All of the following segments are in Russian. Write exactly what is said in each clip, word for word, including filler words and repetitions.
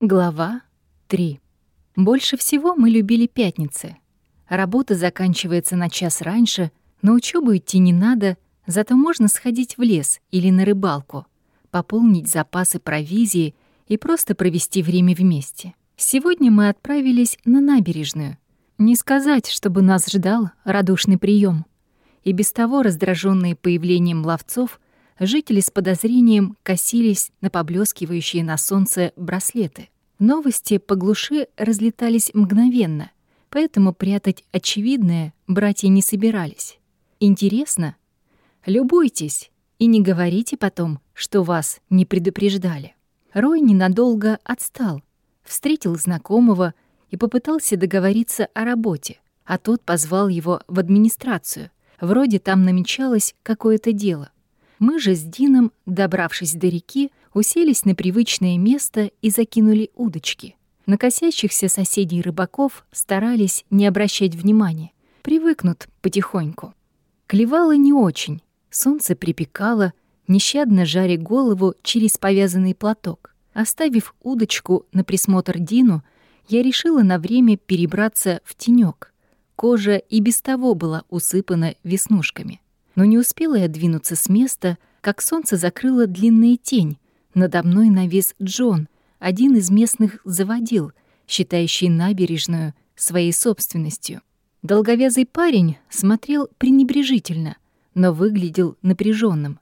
Глава три. Больше всего мы любили пятницы. Работа заканчивается на час раньше, на учёбу идти не надо, зато можно сходить в лес или на рыбалку, пополнить запасы провизии и просто провести время вместе. Сегодня мы отправились на набережную. Не сказать, чтобы нас ждал радушный прием. И без того раздраженные появлением ловцов, жители с подозрением косились на поблескивающие на солнце браслеты. Новости по глуши разлетались мгновенно, поэтому прятать очевидное братья не собирались. Интересно? Любуйтесь и не говорите потом, что вас не предупреждали. Рой ненадолго отстал, встретил знакомого и попытался договориться о работе, а тот позвал его в администрацию. Вроде там намечалось какое-то дело. Мы же с Дином, добравшись до реки, уселись на привычное место и закинули удочки. На косящихся соседей рыбаков старались не обращать внимания. Привыкнут потихоньку. Клевало не очень. Солнце припекало, нещадно жаря голову через повязанный платок. Оставив удочку на присмотр Дину, я решила на время перебраться в тенёк. Кожа и без того была усыпана веснушками. Но не успела я двинуться с места, как солнце закрыло длинная тень. Надо мной навис Джон, один из местных заводил, считающий набережную своей собственностью. Долговязый парень смотрел пренебрежительно, но выглядел напряженным.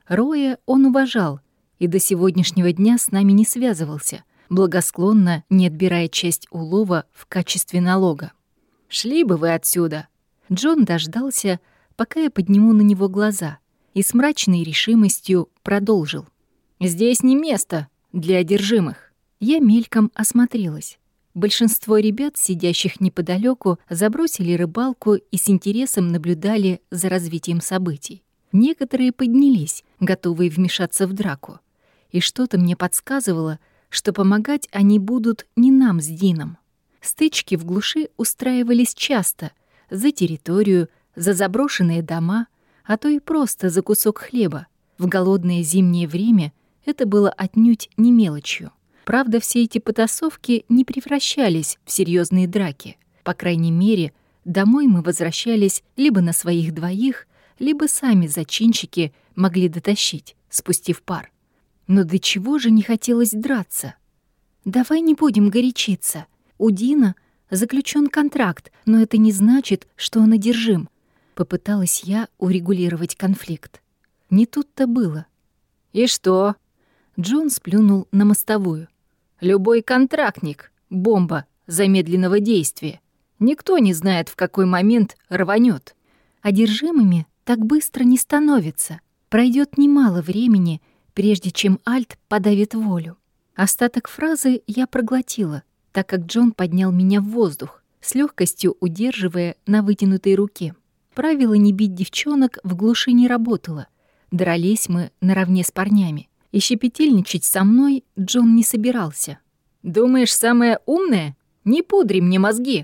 Роя он уважал и до сегодняшнего дня с нами не связывался, благосклонно не отбирая часть улова в качестве налога. «Шли бы вы отсюда!» Джон дождался, пока я подниму на него глаза, и с мрачной решимостью продолжил. «Здесь не место для одержимых». Я мельком осмотрелась. Большинство ребят, сидящих неподалеку, забросили рыбалку и с интересом наблюдали за развитием событий. Некоторые поднялись, готовые вмешаться в драку. И что-то мне подсказывало, что помогать они будут не нам с Дином. Стычки в глуши устраивались часто, за территорию, за заброшенные дома, а то и просто за кусок хлеба. В голодное зимнее время это было отнюдь не мелочью. Правда, все эти потасовки не превращались в серьезные драки. По крайней мере, домой мы возвращались либо на своих двоих, либо сами зачинщики могли дотащить, спустив пар. Но до чего же не хотелось драться? «Давай не будем горячиться. У Дина заключен контракт, но это не значит, что он одержим». Попыталась я урегулировать конфликт. Не тут-то было. «И что?» Джон сплюнул на мостовую. «Любой контрактник — бомба замедленного действия. Никто не знает, в какой момент рванет. Одержимыми так быстро не становится. Пройдет немало времени, прежде чем Альт подавит волю». Остаток фразы я проглотила, так как Джон поднял меня в воздух, с легкостью удерживая на вытянутой руке. Правило не бить девчонок в глуши не работало. Дрались мы наравне с парнями. И щепетильничать со мной Джон не собирался. «Думаешь, самое умное? Не пудри мне мозги!»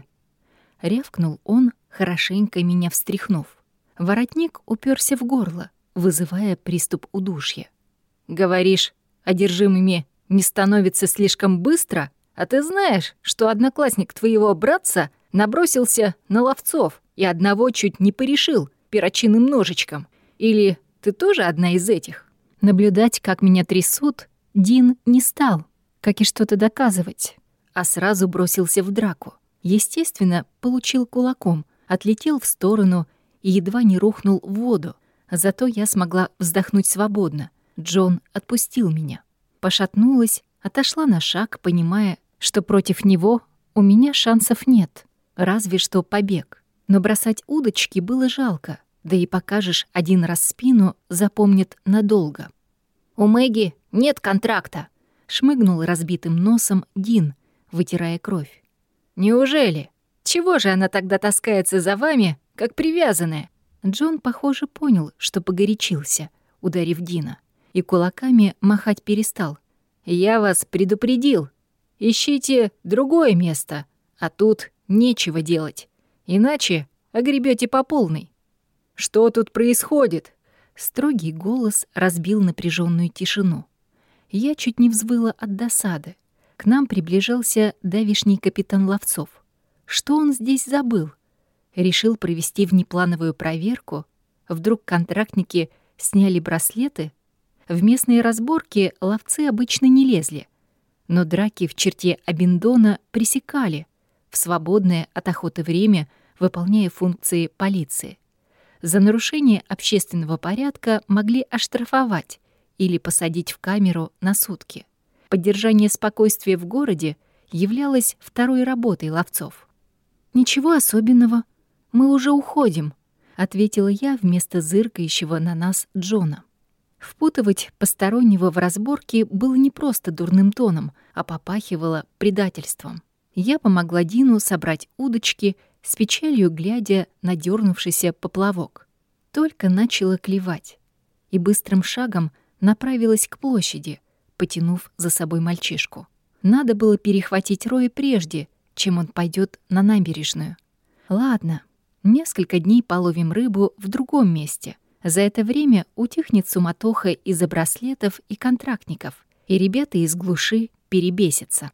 Рявкнул он, хорошенько меня встряхнув. Воротник уперся в горло, вызывая приступ удушья. «Говоришь, одержимыми не становится слишком быстро? А ты знаешь, что одноклассник твоего братца набросился на ловцов и одного чуть не порешил перочинным ножичком? Или ты тоже одна из этих?» Наблюдать, как меня трясут, Дин не стал, как и что-то доказывать, а сразу бросился в драку. Естественно, получил кулаком, отлетел в сторону и едва не рухнул в воду. Зато я смогла вздохнуть свободно. Джон отпустил меня. Пошатнулась, отошла на шаг, понимая, что против него у меня шансов нет, разве что побег. Но бросать удочки было жалко. Да и покажешь один раз спину, запомнит надолго. «У Мэгги нет контракта», — шмыгнул разбитым носом Дин, вытирая кровь. «Неужели? Чего же она тогда таскается за вами, как привязанная?» Джон, похоже, понял, что погорячился, ударив Дина, и кулаками махать перестал. «Я вас предупредил. Ищите другое место, а тут нечего делать, иначе огребете по полной». «Что тут происходит?» Строгий голос разбил напряженную тишину. Я чуть не взвыла от досады. К нам приближался давишний капитан Ловцов. Что он здесь забыл? Решил провести внеплановую проверку? Вдруг контрактники сняли браслеты? В местные разборки ловцы обычно не лезли, но драки в черте Абиндона пресекали, в свободное от охоты время выполняя функции полиции. За нарушение общественного порядка могли оштрафовать или посадить в камеру на сутки. Поддержание спокойствия в городе являлось второй работой ловцов. «Ничего особенного, мы уже уходим», — ответила я вместо зыркающего на нас Джона. Впутывать постороннего в разборки было не просто дурным тоном, а попахивало предательством. Я помогла Дину собрать удочки, с печалью глядя на дернувшийся поплавок. Только начала клевать и быстрым шагом направилась к площади, потянув за собой мальчишку. Надо было перехватить Роя прежде, чем он пойдет на набережную. Ладно, несколько дней половим рыбу в другом месте. За это время утихнет суматоха из-за браслетов и контрактников, и ребята из глуши перебесятся.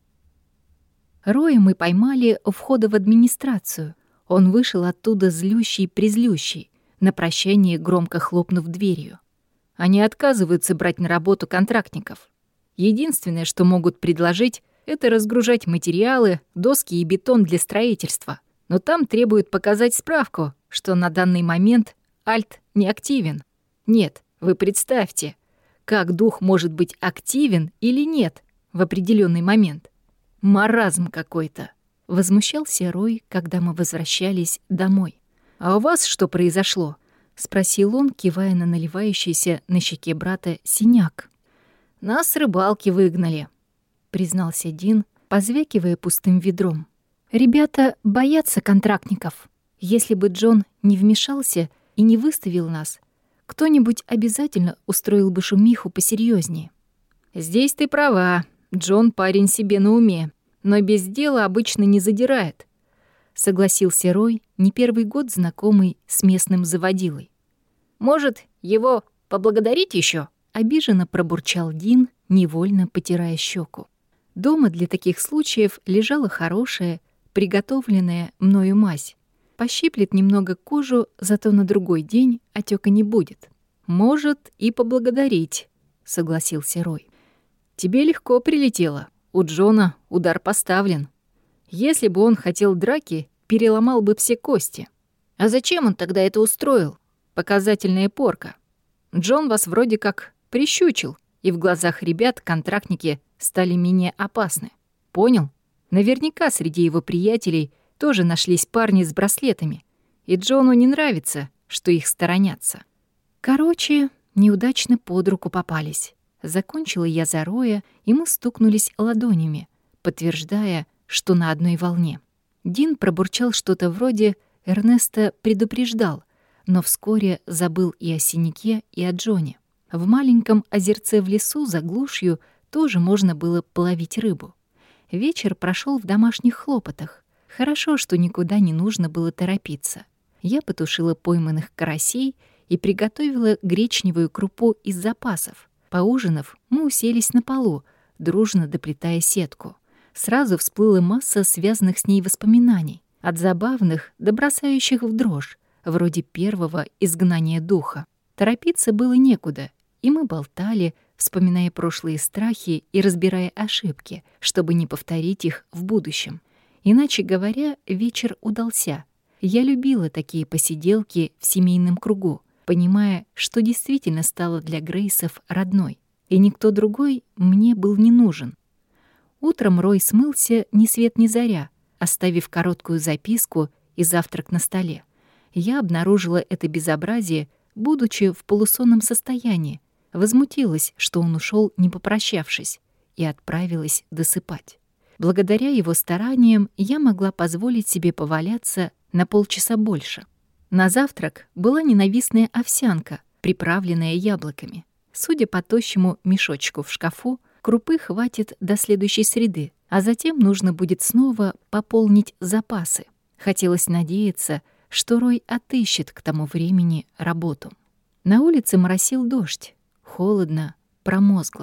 Роя мы поймали у входа в администрацию. Он вышел оттуда злющий-призлющий, на прощание громко хлопнув дверью. Они отказываются брать на работу контрактников. Единственное, что могут предложить, это разгружать материалы, доски и бетон для строительства. Но там требуют показать справку, что на данный момент Альт не активен. Нет, вы представьте, как дух может быть активен или нет в определенный момент. Маразм какой-то. Возмущался Рой, когда мы возвращались домой. «А у вас что произошло?» — спросил он, кивая на наливающийся на щеке брата синяк. «Нас с рыбалки выгнали», — признался Дин, позвякивая пустым ведром. «Ребята боятся контрактников. Если бы Джон не вмешался и не выставил нас, кто-нибудь обязательно устроил бы шумиху посерьезнее. «Здесь ты права. Джон парень себе на уме, но без дела обычно не задирает», — согласился Рой, не первый год знакомый с местным заводилой. «Может, его поблагодарить еще? Обиженно пробурчал Дин, невольно потирая щеку. Дома для таких случаев лежала хорошая, приготовленная мною мазь. Пощиплет немного кожу, зато на другой день отека не будет. «Может, и поблагодарить», — согласился Рой. «Тебе легко прилетело. У Джона удар поставлен. Если бы он хотел драки, переломал бы все кости. А зачем он тогда это устроил? Показательная порка. Джон вас вроде как прищучил, и в глазах ребят контрактники стали менее опасны. Понял? Наверняка среди его приятелей тоже нашлись парни с браслетами, и Джону не нравится, что их сторонятся. Короче, неудачно под руку попались. Закончила я за Роя, и мы стукнулись ладонями, подтверждая, что на одной волне. Дин пробурчал что-то вроде «Эрнесто предупреждал», но вскоре забыл и о синяке, и о Джоне. В маленьком озерце в лесу за глушью тоже можно было половить рыбу. Вечер прошел в домашних хлопотах. Хорошо, что никуда не нужно было торопиться. Я потушила пойманных карасей и приготовила гречневую крупу из запасов. Поужинав, мы уселись на полу, дружно доплетая сетку. Сразу всплыла масса связанных с ней воспоминаний, от забавных до бросающих в дрожь, вроде первого изгнания духа. Торопиться было некуда, и мы болтали, вспоминая прошлые страхи и разбирая ошибки, чтобы не повторить их в будущем. Иначе говоря, вечер удался. Я любила такие посиделки в семейном кругу, понимая, что действительно стала для Грейсов родной, и никто другой мне был не нужен. Утром Рой смылся ни свет ни заря, оставив короткую записку и завтрак на столе. Я обнаружила это безобразие, будучи в полусонном состоянии, возмутилась, что он ушел, не попрощавшись, и отправилась досыпать. Благодаря его стараниям я могла позволить себе поваляться на полчаса больше. На завтрак была ненавистная овсянка, приправленная яблоками. Судя по тощему мешочку в шкафу, крупы хватит до следующей среды, а затем нужно будет снова пополнить запасы. Хотелось надеяться, что Рой отыщет к тому времени работу. На улице моросил дождь. Холодно, промозгло.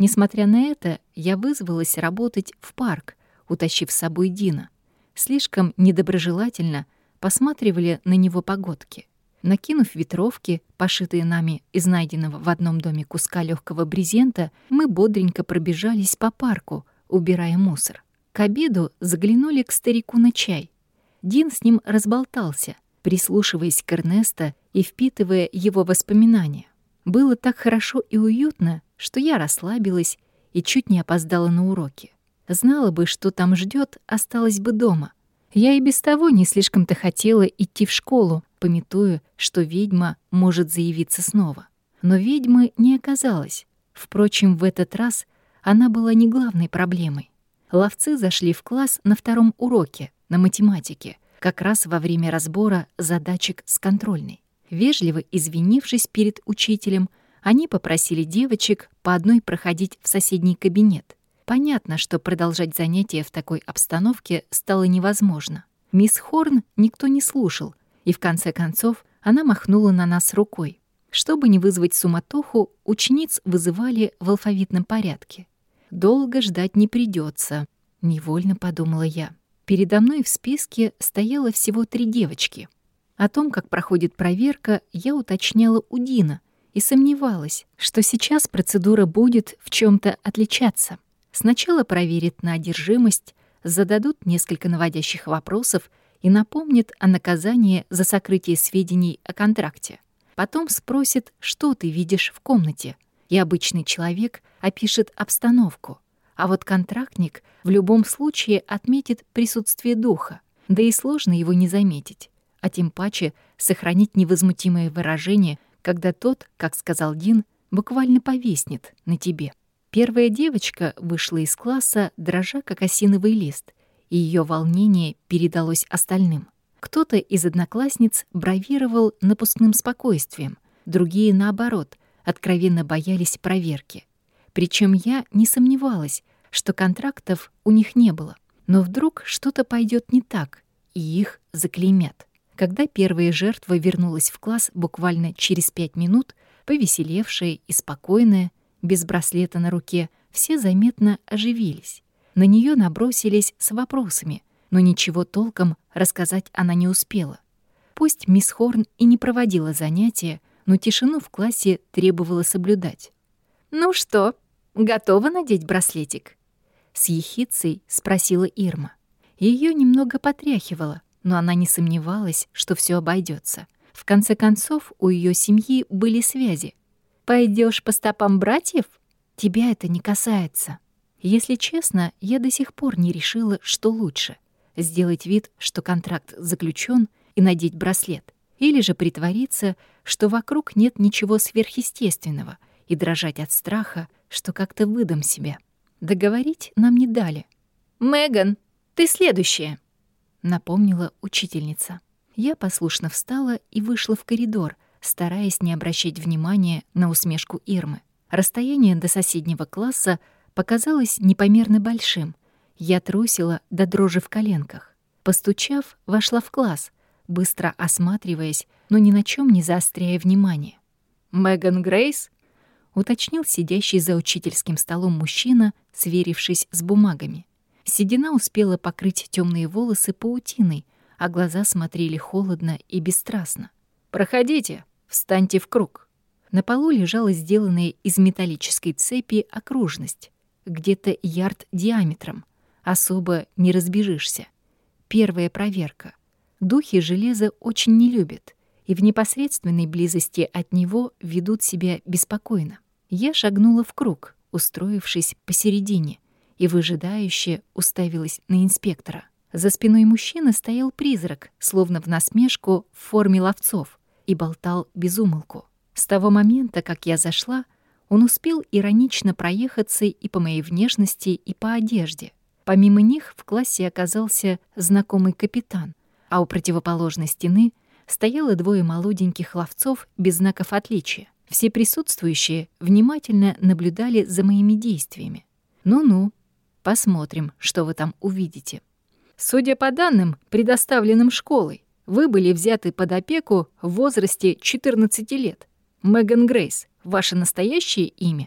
Несмотря на это, я вызвалась работать в парк, утащив с собой Дина. Слишком недоброжелательно посматривали на него погодки. Накинув ветровки, пошитые нами из найденного в одном доме куска легкого брезента, мы бодренько пробежались по парку, убирая мусор. К обеду заглянули к старику на чай. Дин с ним разболтался, прислушиваясь к Эрнесто и впитывая его воспоминания. Было так хорошо и уютно, что я расслабилась и чуть не опоздала на уроки. Знала бы, что там ждет, осталась бы дома. Я и без того не слишком-то хотела идти в школу, памятуя, что ведьма может заявиться снова. Но ведьмы не оказалось. Впрочем, в этот раз она была не главной проблемой. Ловцы зашли в класс на втором уроке, на математике, как раз во время разбора задачек с контрольной. Вежливо извинившись перед учителем, они попросили девочек по одной проходить в соседний кабинет. Понятно, что продолжать занятия в такой обстановке стало невозможно. Мисс Хорн никто не слушал, и в конце концов она махнула на нас рукой. Чтобы не вызвать суматоху, учениц вызывали в алфавитном порядке. «Долго ждать не придется», — невольно подумала я. Передо мной в списке стояло всего три девочки. О том, как проходит проверка, я уточняла у Дина и сомневалась, что сейчас процедура будет в чем-то отличаться. Сначала проверят на одержимость, зададут несколько наводящих вопросов и напомнят о наказании за сокрытие сведений о контракте. Потом спросят, что ты видишь в комнате, и обычный человек опишет обстановку. А вот контрактник в любом случае отметит присутствие духа, да и сложно его не заметить, а тем паче сохранить невозмутимое выражение, когда тот, как сказал Дин, буквально повиснет на тебе. Первая девочка вышла из класса, дрожа как осиновый лист, и ее волнение передалось остальным. Кто-то из одноклассниц бравировал напускным спокойствием, другие, наоборот, откровенно боялись проверки. Причем я не сомневалась, что контрактов у них не было. Но вдруг что-то пойдет не так, и их заклеймят. Когда первая жертва вернулась в класс буквально через пять минут, повеселевшая и спокойная, без браслета на руке, все заметно оживились. На нее набросились с вопросами, но ничего толком рассказать она не успела. Пусть мисс Хорн и не проводила занятия, но тишину в классе требовало соблюдать. «Ну что, готова надеть браслетик?» С ехицей спросила Ирма. Ее немного потряхивало, но она не сомневалась, что все обойдется. В конце концов, у ее семьи были связи. Пойдешь по стопам братьев? Тебя это не касается. Если честно, я до сих пор не решила, что лучше — сделать вид, что контракт заключен, и надеть браслет, или же притвориться, что вокруг нет ничего сверхъестественного, и дрожать от страха, что как-то выдам себя. Договорить нам не дали. «Меган, ты следующая», — напомнила учительница. Я послушно встала и вышла в коридор, стараясь не обращать внимания на усмешку Ирмы. Расстояние до соседнего класса показалось непомерно большим. Я трусила до дрожи в коленках. Постучав, вошла в класс, быстро осматриваясь, но ни на чем не заостряя внимание. «Меган Грейс?» — уточнил сидящий за учительским столом мужчина, сверившись с бумагами. Седина успела покрыть темные волосы паутиной, а глаза смотрели холодно и бесстрастно. «Проходите, встаньте в круг». На полу лежала сделанная из металлической цепи окружность, где-то ярд диаметром. Особо не разбежишься. Первая проверка. Духи железа очень не любят, и в непосредственной близости от него ведут себя беспокойно. Я шагнула в круг, устроившись посередине, и выжидающе уставилась на инспектора. За спиной мужчины стоял призрак, словно в насмешку в форме ловцов, и болтал без умолку. С того момента, как я зашла, он успел иронично проехаться и по моей внешности, и по одежде. Помимо них в классе оказался знакомый капитан, а у противоположной стены стояло двое молоденьких ловцов без знаков отличия. Все присутствующие внимательно наблюдали за моими действиями. «Ну-ну, посмотрим, что вы там увидите». Судя по данным, предоставленным школой, вы были взяты под опеку в возрасте четырнадцати лет. Меган Грейс — ваше настоящее имя?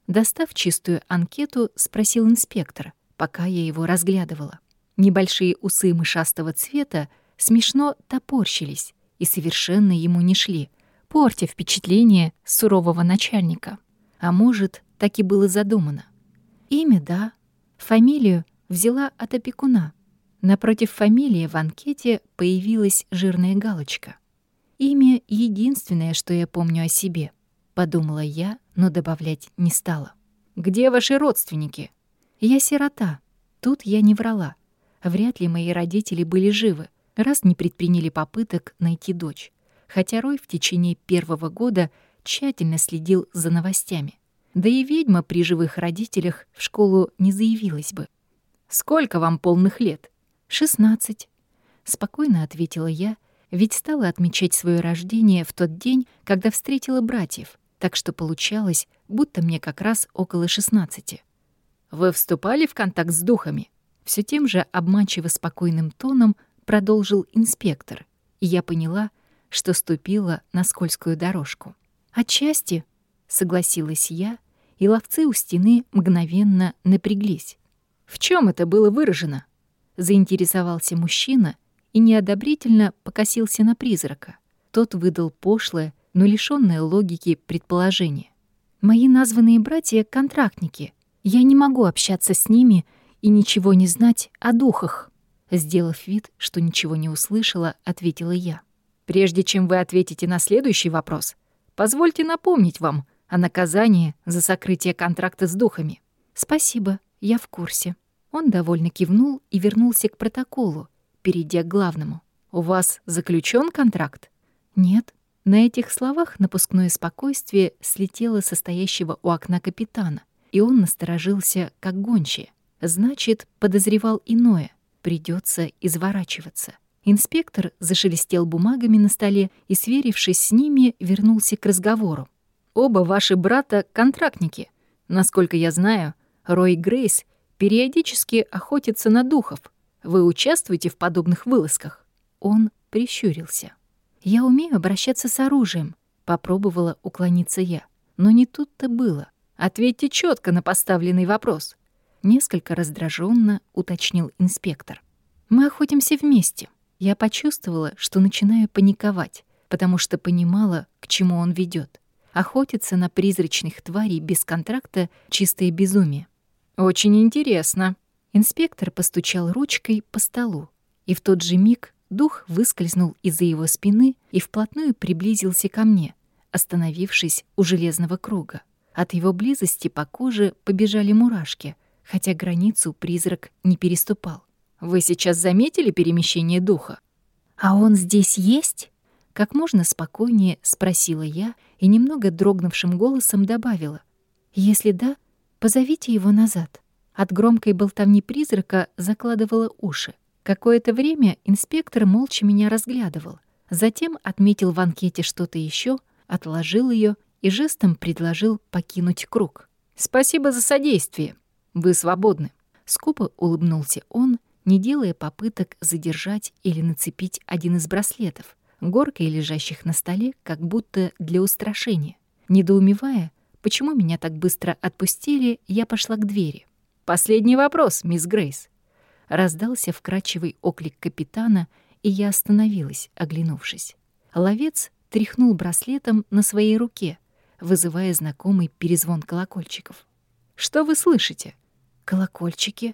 Достав чистую анкету, спросил инспектор, пока я его разглядывала. Небольшие усы мышастого цвета смешно топорщились и совершенно ему не шли, портя впечатление сурового начальника. А может, так и было задумано. Имя, да. Фамилию взяла от опекуна. Напротив фамилии в анкете появилась жирная галочка. Имя — единственное, что я помню о себе, подумала я, но добавлять не стала. «Где ваши родственники?» «Я сирота». Тут я не врала. Вряд ли мои родители были живы, раз не предприняли попыток найти дочь. Хотя Рой в течение первого года тщательно следил за новостями. Да и ведьма при живых родителях в школу не заявилась бы. «Сколько вам полных лет?» «Шестнадцать», — спокойно ответила я, ведь стала отмечать свое рождение в тот день, когда встретила братьев, так что получалось, будто мне как раз около шестнадцати. «Вы вступали в контакт с духами?» Все тем же обманчиво спокойным тоном продолжил инспектор, и я поняла, что ступила на скользкую дорожку. «Отчасти», — согласилась я, и ловцы у стены мгновенно напряглись. «В чем это было выражено?» — заинтересовался мужчина и неодобрительно покосился на призрака. Тот выдал пошлое, но лишённое логики предположение. «Мои названные братья — контрактники. Я не могу общаться с ними и ничего не знать о духах». Сделав вид, что ничего не услышала, ответила я. «Прежде чем вы ответите на следующий вопрос, позвольте напомнить вам о наказании за сокрытие контракта с духами». «Спасибо, я в курсе». Он довольно кивнул и вернулся к протоколу, перейдя к главному. «У вас заключен контракт?» «Нет». На этих словах напускное спокойствие слетело со стоящего у окна капитана, и он насторожился, как гончая. Значит, подозревал иное. Придется изворачиваться. Инспектор зашелестел бумагами на столе и, сверившись с ними, вернулся к разговору. «Оба ваши брата — контрактники. Насколько я знаю, Рой и Грейс периодически охотятся на духов. Вы участвуете в подобных вылазках?» Он прищурился. «Я умею обращаться с оружием», — попробовала уклониться я. Но не тут-то было. «Ответьте четко на поставленный вопрос», — несколько раздраженно уточнил инспектор. «Мы охотимся вместе». Я почувствовала, что начинаю паниковать, потому что понимала, к чему он ведет. Охотиться на призрачных тварей без контракта — чистое безумие. «Очень интересно». Инспектор постучал ручкой по столу, и в тот же миг дух выскользнул из-за его спины и вплотную приблизился ко мне, остановившись у железного круга. От его близости по коже побежали мурашки, хотя границу призрак не переступал. «Вы сейчас заметили перемещение духа?» «А он здесь есть?» Как можно спокойнее спросила я и немного дрогнувшим голосом добавила. «Если да, позовите его назад». От громкой болтовни призрака закладывала уши. Какое-то время инспектор молча меня разглядывал, затем отметил в анкете что-то еще, отложил ее и жестом предложил покинуть круг. «Спасибо за содействие. Вы свободны». Скупо улыбнулся он, не делая попыток задержать или нацепить один из браслетов, горкой лежащих на столе, как будто для устрашения. Недоумевая, почему меня так быстро отпустили, я пошла к двери. «Последний вопрос, мисс Грейс». Раздался вкрадчивый оклик капитана, и я остановилась, оглянувшись. Ловец тряхнул браслетом на своей руке, вызывая знакомый перезвон колокольчиков. «Что вы слышите?» «Колокольчики».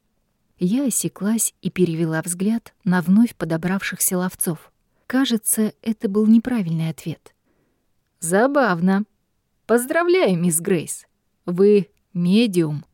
Я осеклась и перевела взгляд на вновь подобравшихся ловцов. Кажется, это был неправильный ответ. «Забавно. Поздравляю, мисс Грейс. Вы медиум».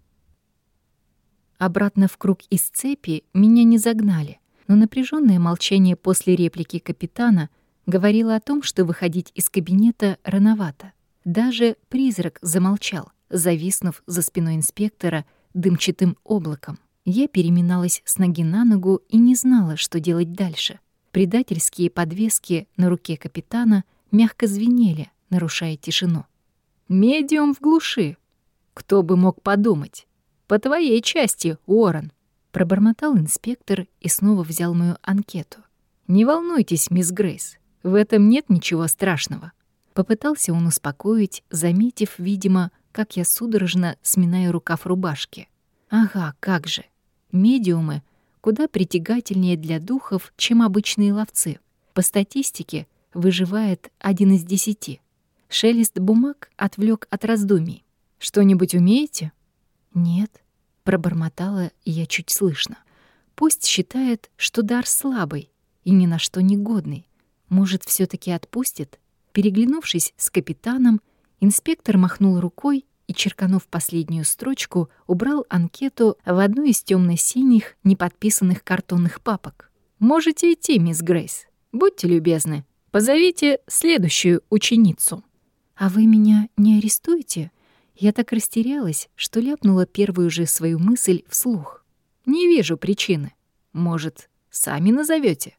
Обратно в круг из цепи меня не загнали, но напряженное молчание после реплики капитана говорило о том, что выходить из кабинета рановато. Даже призрак замолчал, зависнув за спиной инспектора дымчатым облаком. Я переминалась с ноги на ногу и не знала, что делать дальше. Предательские подвески на руке капитана мягко звенели, нарушая тишину. «Медиум в глуши. Кто бы мог подумать? По твоей части, Уоррен», — пробормотал инспектор и снова взял мою анкету. «Не волнуйтесь, мисс Грейс, в этом нет ничего страшного». Попытался он успокоить, заметив, видимо, как я судорожно сминаю рукав рубашки. Ага, как же. Медиумы куда притягательнее для духов, чем обычные ловцы. По статистике выживает один из десяти. Шелест бумаг отвлек от раздумий. «Что-нибудь умеете?» «Нет», — пробормотала я чуть слышно. «Пусть считает, что дар слабый и ни на что не годный. Может, все таки отпустит?» Переглянувшись с капитаном, инспектор махнул рукой и, черканув последнюю строчку, убрал анкету в одну из темно-синих, неподписанных картонных папок. «Можете идти, мисс Грейс. Будьте любезны, позовите следующую ученицу». «А вы меня не арестуете?» Я так растерялась, что ляпнула первую же свою мысль вслух. «Не вижу причины. Может, сами назовете?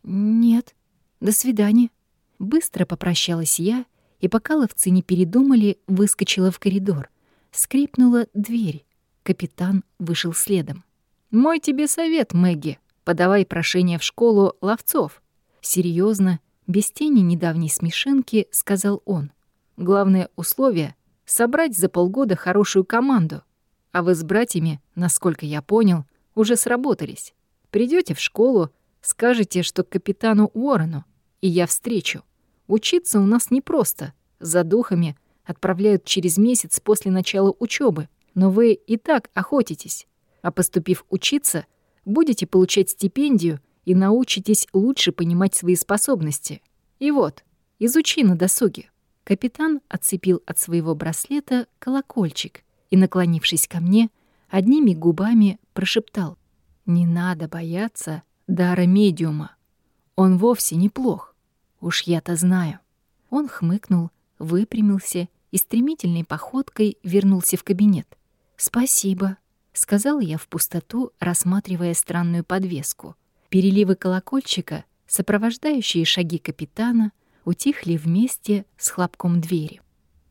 «Нет. До свидания». Быстро попрощалась я, и пока ловцы не передумали, выскочила в коридор. Скрипнула дверь. Капитан вышел следом. «Мой тебе совет, Мэгги. Подавай прошение в школу ловцов». Серьезно, без тени недавней смешинки, сказал он. «Главное условие — собрать за полгода хорошую команду. А вы с братьями, насколько я понял, уже сработались. Придете в школу, скажете, что к капитану Уоррену, и я встречу. Учиться у нас непросто. За духами отправляют через месяц после начала учебы, но вы и так охотитесь. А поступив учиться, будете получать стипендию и научитесь лучше понимать свои способности. И вот, изучи на досуге». Капитан отцепил от своего браслета колокольчик и, наклонившись ко мне, одними губами прошептал: «Не надо бояться дара медиума. Он вовсе неплох. Уж я-то знаю». Он хмыкнул, выпрямился и стремительной походкой вернулся в кабинет. «Спасибо», — сказала я в пустоту, рассматривая странную подвеску. Переливы колокольчика, сопровождающие шаги капитана, утихли вместе с хлопком двери.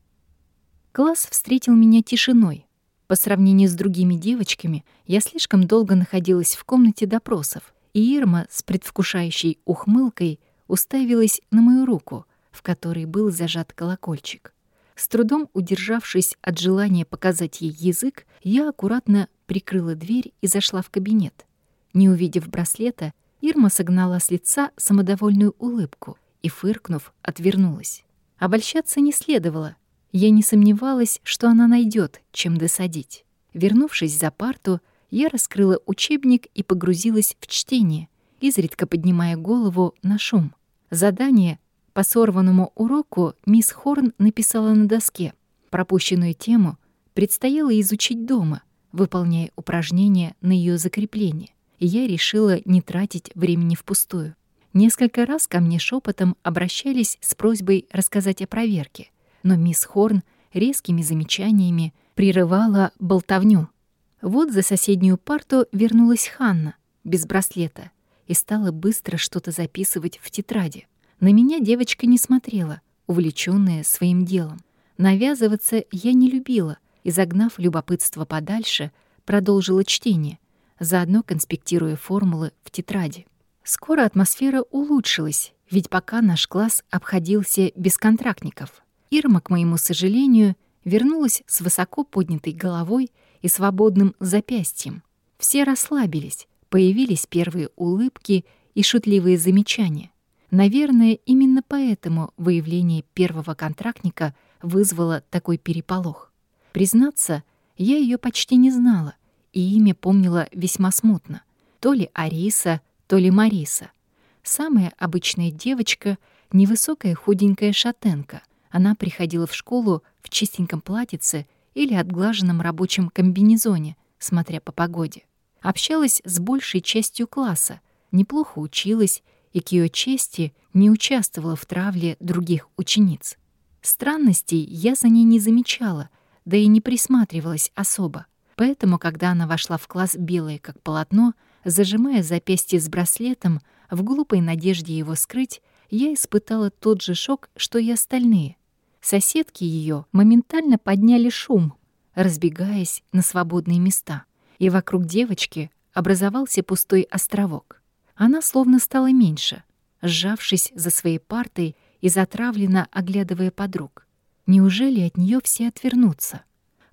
Класс встретил меня тишиной. По сравнению с другими девочками, я слишком долго находилась в комнате допросов, и Ирма с предвкушающей ухмылкой уставилась на мою руку, в которой был зажат колокольчик. С трудом удержавшись от желания показать ей язык, я аккуратно прикрыла дверь и зашла в кабинет. Не увидев браслета, Ирма согнала с лица самодовольную улыбку и, фыркнув, отвернулась. Обольщаться не следовало. Я не сомневалась, что она найдет, чем досадить. Вернувшись за парту, я раскрыла учебник и погрузилась в чтение, изредка поднимая голову на шум. Задание по сорванному уроку мисс Хорн написала на доске. Пропущенную тему предстояло изучить дома, выполняя упражнения на ее закрепление, и я решила не тратить времени впустую. Несколько раз ко мне шепотом обращались с просьбой рассказать о проверке, но мисс Хорн резкими замечаниями прерывала болтовню. Вот за соседнюю парту вернулась Ханна без браслета и стала быстро что-то записывать в тетради. На меня девочка не смотрела, увлечённая своим делом. Навязываться я не любила и, загнав любопытство подальше, продолжила чтение, заодно конспектируя формулы в тетради. Скоро атмосфера улучшилась, ведь пока наш класс обходился без контрактников. Ирма, к моему сожалению, вернулась с высоко поднятой головой и свободным запястьем. Все расслабились, появились первые улыбки и шутливые замечания. Наверное, именно поэтому выявление первого контрактника вызвало такой переполох. Признаться, я ее почти не знала, и имя помнила весьма смутно. То ли Ариса, то ли Мариса. Самая обычная девочка, невысокая худенькая шатенка. Она приходила в школу в чистеньком платьице или отглаженном рабочем комбинезоне, смотря по погоде. Общалась с большей частью класса, неплохо училась и, к ее чести, не участвовала в травле других учениц. Странностей я за ней не замечала, да и не присматривалась особо. Поэтому, когда она вошла в класс белая как полотно, зажимая запястье с браслетом, в глупой надежде его скрыть, я испытала тот же шок, что и остальные. Соседки ее моментально подняли шум, разбегаясь на свободные места, и вокруг девочки образовался пустой островок. Она словно стала меньше, сжавшись за своей партой и затравленно оглядывая подруг. Неужели от нее все отвернутся?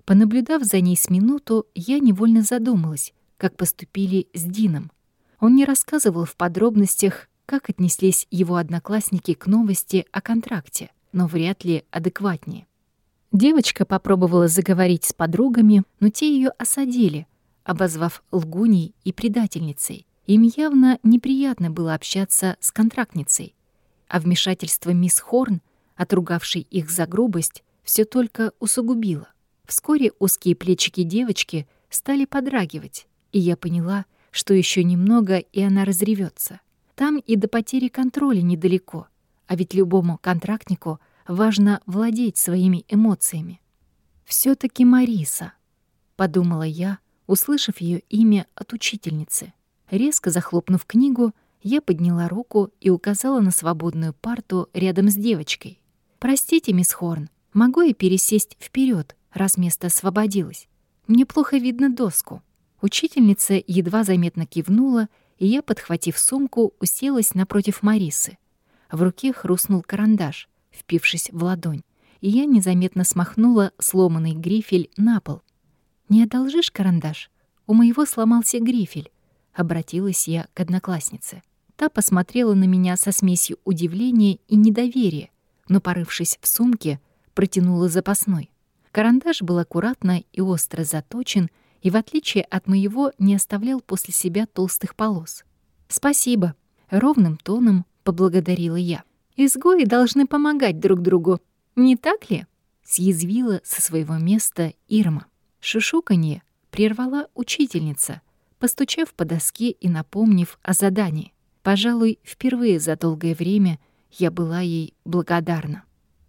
Понаблюдав за ней с минуту, я невольно задумалась, как поступили с Дином. Он не рассказывал в подробностях, как отнеслись его одноклассники к новости о контракте, но вряд ли адекватнее. Девочка попробовала заговорить с подругами, но те ее осадили, обозвав лгуней и предательницей. Им явно неприятно было общаться с контрактницей, а вмешательство мисс Хорн, отругавшей их за грубость, все только усугубило. Вскоре узкие плечики девочки стали подрагивать, и я поняла, что еще немного, и она разревется. Там и до потери контроля недалеко, а ведь любому контрактнику важно владеть своими эмоциями. все таки Мариса», — подумала я, услышав ее имя от учительницы. Резко захлопнув книгу, я подняла руку и указала на свободную парту рядом с девочкой. «Простите, мисс Хорн, могу я пересесть вперед, раз место освободилось? Мне плохо видно доску». Учительница едва заметно кивнула, и я, подхватив сумку, уселась напротив Марисы. В руке хрустнул карандаш, впившись в ладонь, и я незаметно смахнула сломанный грифель на пол. «Не одолжишь карандаш? У моего сломался грифель», — обратилась я к однокласснице. Та посмотрела на меня со смесью удивления и недоверия, но, порывшись в сумке, протянула запасной. Карандаш был аккуратно и остро заточен, и, в отличие от моего, не оставлял после себя толстых полос. «Спасибо», — ровным тоном поблагодарила я. «Изгои должны помогать друг другу, не так ли?» — съязвила со своего места Ирма. Шушуканье прервала учительница, постучав по доске и напомнив о задании. Пожалуй, впервые за долгое время я была ей благодарна.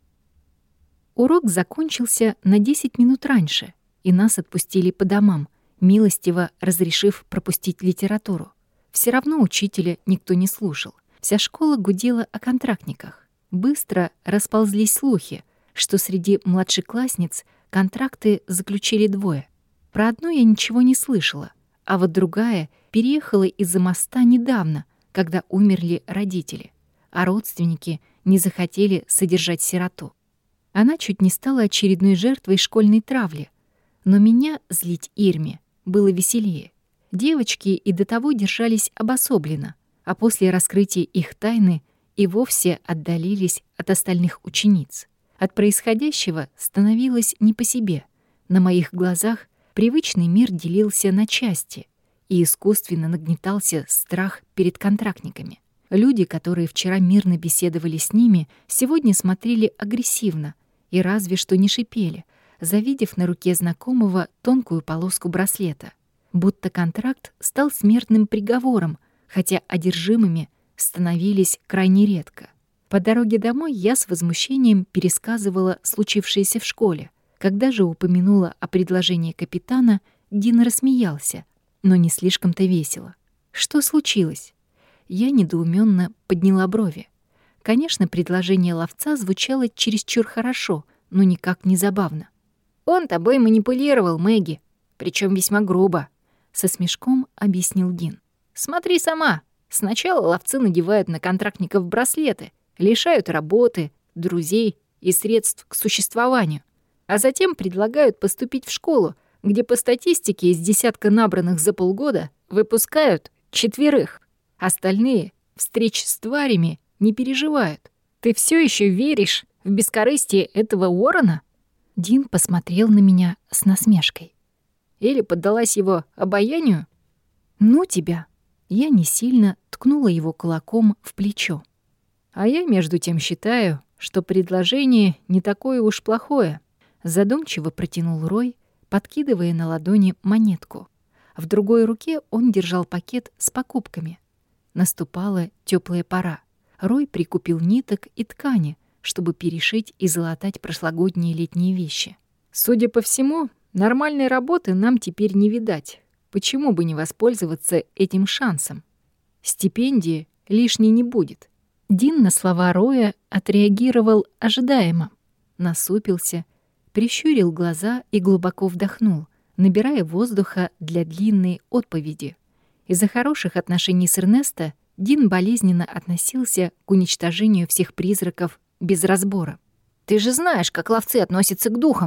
Урок закончился на десять минут раньше, и нас отпустили по домам, милостиво разрешив пропустить литературу. Все равно учителя никто не слушал. Вся школа гудела о контрактниках. Быстро расползлись слухи, что среди младшеклассниц контракты заключили двое. Про одну я ничего не слышала, а вот другая переехала из-за моста недавно, когда умерли родители, а родственники не захотели содержать сироту. Она чуть не стала очередной жертвой школьной травли, но меня злить Ирме было веселее. Девочки и до того держались обособленно, а после раскрытия их тайны и вовсе отдалились от остальных учениц. От происходящего становилось не по себе. На моих глазах привычный мир делился на части, и искусственно нагнетался страх перед контрактниками. Люди, которые вчера мирно беседовали с ними, сегодня смотрели агрессивно и разве что не шипели, завидев на руке знакомого тонкую полоску браслета. Будто контракт стал смертным приговором, хотя одержимыми становились крайне редко. По дороге домой я с возмущением пересказывала случившееся в школе. Когда же упомянула о предложении капитана, Дин рассмеялся, но не слишком-то весело. «Что случилось?» Я недоуменно подняла брови. Конечно, предложение ловца звучало чересчур хорошо, но никак не забавно. «Он тобой манипулировал, Мэгги, причем весьма грубо», — со смешком объяснил Дин. «Смотри сама. Сначала ловцы надевают на контрактников браслеты, лишают работы, друзей и средств к существованию, а затем предлагают поступить в школу, где по статистике из десятка набранных за полгода выпускают четверых. Остальные встреч с тварями не переживают. Ты все еще веришь в бескорыстие этого Уоррена?» Дин посмотрел на меня с насмешкой. «Или поддалась его обаянию?» «Ну тебя!» Я не сильно ткнула его кулаком в плечо. «А я, между тем, считаю, что предложение не такое уж плохое», задумчиво протянул Рой, подкидывая на ладони монетку. В другой руке он держал пакет с покупками. Наступала теплая пора. Рой прикупил ниток и ткани, чтобы перешить и залатать прошлогодние летние вещи. «Судя по всему, нормальной работы нам теперь не видать. Почему бы не воспользоваться этим шансом? Стипендии лишней не будет». Дин на слова Роя отреагировал ожидаемо. Насупился, прищурил глаза и глубоко вдохнул, набирая воздуха для длинной отповеди. Из-за хороших отношений с Эрнесто Дин болезненно относился к уничтожению всех призраков без разбора. «Ты же знаешь, как ловцы относятся к духам.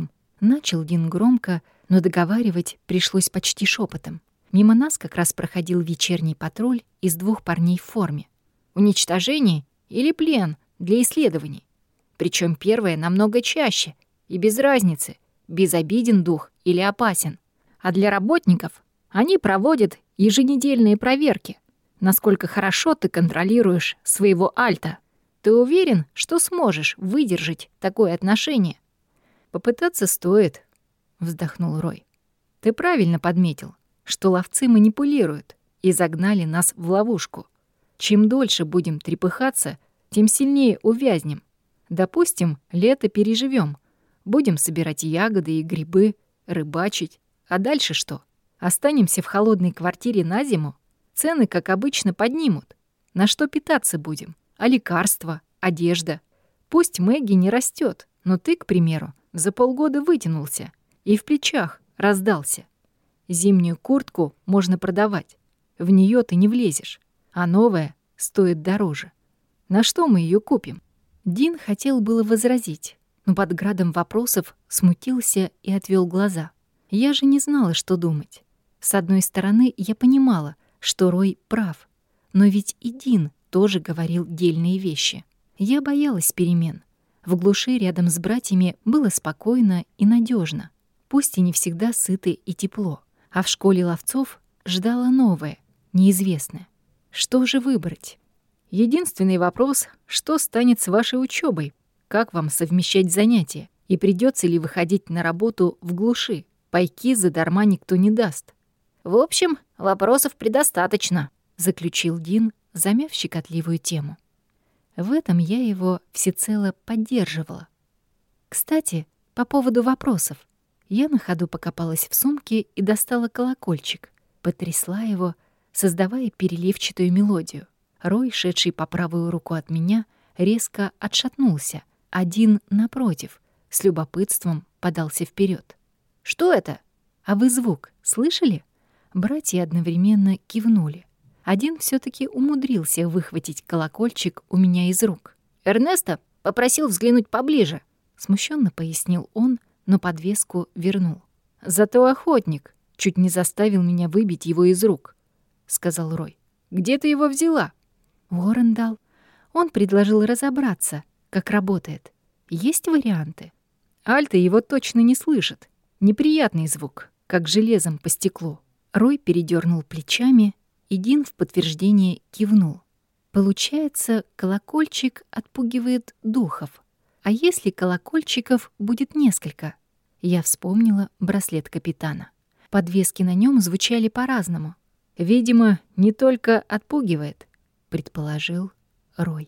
Начал Дин громко, но договаривать пришлось почти шепотом. Мимо нас как раз проходил вечерний патруль из двух парней в форме. Уничтожение или плен для исследований. Причем первое намного чаще и без разницы, безобиден дух или опасен. А для работников они проводят еженедельные проверки, насколько хорошо ты контролируешь своего альта. Ты уверен, что сможешь выдержать такое отношение? Попытаться стоит, вздохнул Рой. Ты правильно подметил, что ловцы манипулируют и загнали нас в ловушку. Чем дольше будем трепыхаться, тем сильнее увязнем. Допустим, лето переживем, будем собирать ягоды и грибы, рыбачить. А дальше что? Останемся в холодной квартире на зиму? Цены, как обычно, поднимут. На что питаться будем? А лекарства, одежда? Пусть Мэгги не растет, но ты, к примеру, за полгода вытянулся и в плечах раздался. Зимнюю куртку можно продавать. В нее ты не влезешь, а новая стоит дороже. На что мы ее купим? Дин хотел было возразить, но под градом вопросов смутился и отвел глаза. Я же не знала, что думать. С одной стороны, я понимала, что Рой прав, но ведь и Дин тоже говорил дельные вещи. Я боялась перемен. В глуши рядом с братьями было спокойно и надежно, пусть и не всегда сыто и тепло. А в школе ловцов ждало новое, неизвестное. Что же выбрать? Единственный вопрос, что станет с вашей учебой? Как вам совмещать занятия? И придется ли выходить на работу в глуши? Пайки задарма никто не даст. В общем, вопросов предостаточно, заключил Дин, замяв щекотливую тему. В этом я его всецело поддерживала. Кстати, по поводу вопросов. Я на ходу покопалась в сумке и достала колокольчик, потрясла его, создавая переливчатую мелодию. Рой, шедший по правую руку от меня, резко отшатнулся. Один, напротив, с любопытством подался вперед. «Что это?» «А вы звук слышали?» Братья одновременно кивнули. Один все таки умудрился выхватить колокольчик у меня из рук. «Эрнесто попросил взглянуть поближе», — смущенно пояснил он, но подвеску вернул. «Зато охотник чуть не заставил меня выбить его из рук», — сказал Рой. «Где ты его взяла?» Уоррен дал. Он предложил разобраться, как работает. Есть варианты. Альта его точно не слышит. Неприятный звук, как железом по стеклу. Рой передернул плечами, и Дин в подтверждение кивнул. Получается, колокольчик отпугивает духов. А если колокольчиков будет несколько? Я вспомнила браслет капитана. Подвески на нем звучали по-разному. Видимо, не только отпугивает, предположил Рой.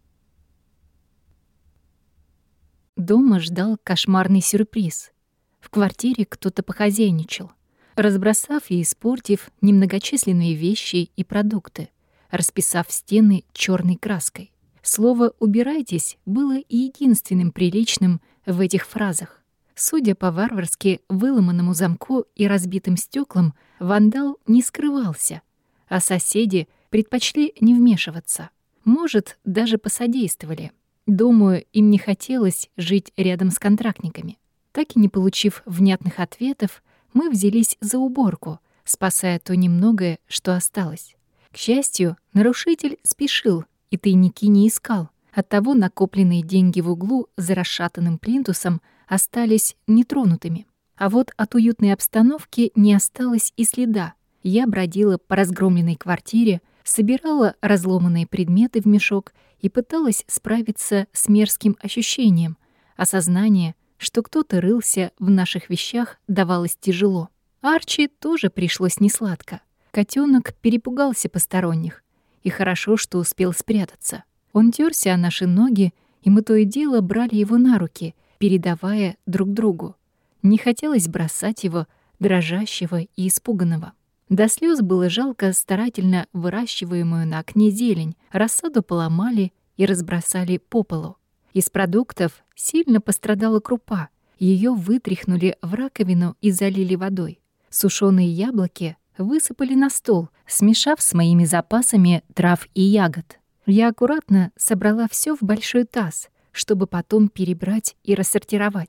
Дома ждал кошмарный сюрприз. В квартире кто-то похозяйничал, разбросав и испортив немногочисленные вещи и продукты, расписав стены черной краской. Слово «убирайтесь» было и единственным приличным в этих фразах. Судя по варварски выломанному замку и разбитым стеклам, вандал не скрывался, а соседи предпочли не вмешиваться. Может, даже посодействовали. Думаю, им не хотелось жить рядом с контрактниками. Так и не получив внятных ответов, мы взялись за уборку, спасая то немногое, что осталось. К счастью, нарушитель спешил и тайники не искал. Оттого накопленные деньги в углу за расшатанным плинтусом остались нетронутыми. А вот от уютной обстановки не осталось и следа. Я бродила по разгромленной квартире, собирала разломанные предметы в мешок и пыталась справиться с мерзким ощущением. Осознание, что кто-то рылся в наших вещах, давалось тяжело. Арчи тоже пришлось несладко. Котенок перепугался посторонних. И хорошо, что успел спрятаться. Он тёрся о наши ноги, и мы то и дело брали его на руки, передавая друг другу. Не хотелось бросать его, дрожащего и испуганного. До слез было жалко старательно выращиваемую на окне зелень. Рассаду поломали и разбросали по полу. Из продуктов сильно пострадала крупа. Ее вытряхнули в раковину и залили водой. Сушеные яблоки высыпали на стол, смешав с моими запасами трав и ягод. Я аккуратно собрала все в большой таз, чтобы потом перебрать и рассортировать.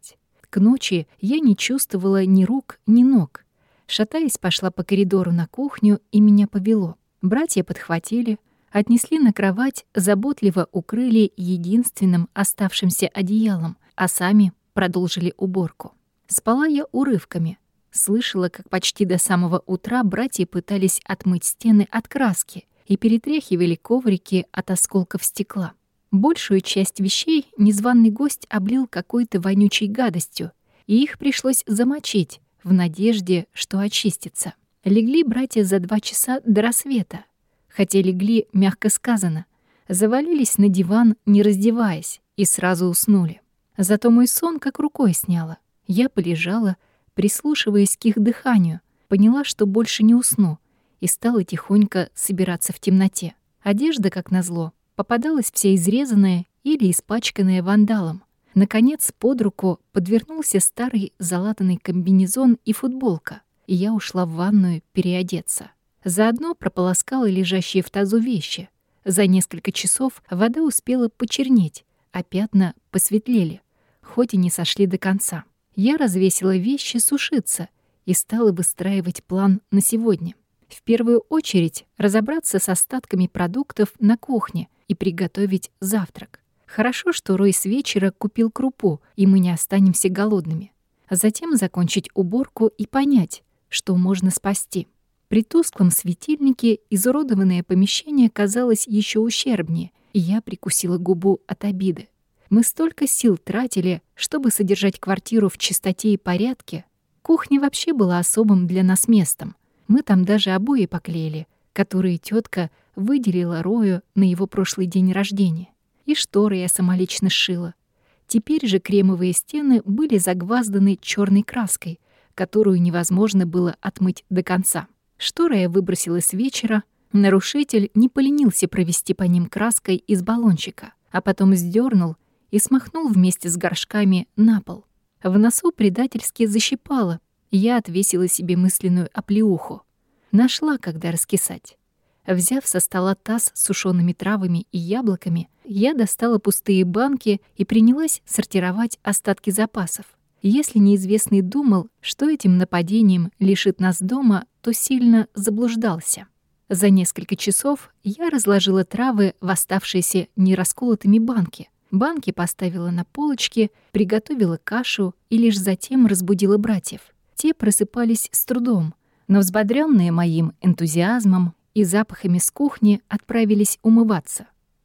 К ночи я не чувствовала ни рук, ни ног. Шатаясь, пошла по коридору на кухню, и меня повело. Братья подхватили, отнесли на кровать, заботливо укрыли единственным оставшимся одеялом, а сами продолжили уборку. Спала я урывками. Слышала, как почти до самого утра братья пытались отмыть стены от краски и перетряхивали коврики от осколков стекла. Большую часть вещей незваный гость облил какой-то вонючей гадостью, и их пришлось замочить в надежде, что очистится. Легли братья за два часа до рассвета. Хотя легли, мягко сказано, завалились на диван, не раздеваясь, и сразу уснули. Зато мой сон как рукой сняло. Я полежала, прислушиваясь к их дыханию, поняла, что больше не усну, и стала тихонько собираться в темноте. Одежда, как назло, попадалась вся изрезанная или испачканная вандалом. Наконец, под руку подвернулся старый залатанный комбинезон и футболка, и я ушла в ванную переодеться. Заодно прополоскала лежащие в тазу вещи. За несколько часов вода успела почернеть, а пятна посветлели, хоть и не сошли до конца. Я развесила вещи сушиться и стала выстраивать план на сегодня. В первую очередь разобраться с остатками продуктов на кухне и приготовить завтрак. Хорошо, что Рой с вечера купил крупу, и мы не останемся голодными. А затем закончить уборку и понять, что можно спасти. При тусклом светильнике изуродованное помещение казалось еще ущербнее, и я прикусила губу от обиды. Мы столько сил тратили, чтобы содержать квартиру в чистоте и порядке. Кухня вообще была особым для нас местом. Мы там даже обои поклеили, которые тетка выделила Рою на его прошлый день рождения. И шторы я самолично сшила. Теперь же кремовые стены были загвазданы черной краской, которую невозможно было отмыть до конца. Шторы я выбросила с вечера. Нарушитель не поленился провести по ним краской из баллончика, а потом сдернул и смахнул вместе с горшками на пол. В носу предательски защипало, и я отвесила себе мысленную оплеуху. Нашла, когда раскисать. Взяв со стола таз с сушеными травами и яблоками, я достала пустые банки и принялась сортировать остатки запасов. Если неизвестный думал, что этим нападением лишит нас дома, то сильно заблуждался. За несколько часов я разложила травы в оставшиеся нерасколотыми банки. Банки поставила на полочки, приготовила кашу и лишь затем разбудила братьев. Те просыпались с трудом, но взбодрённые моим энтузиазмом и запахами с кухни отправились умываться.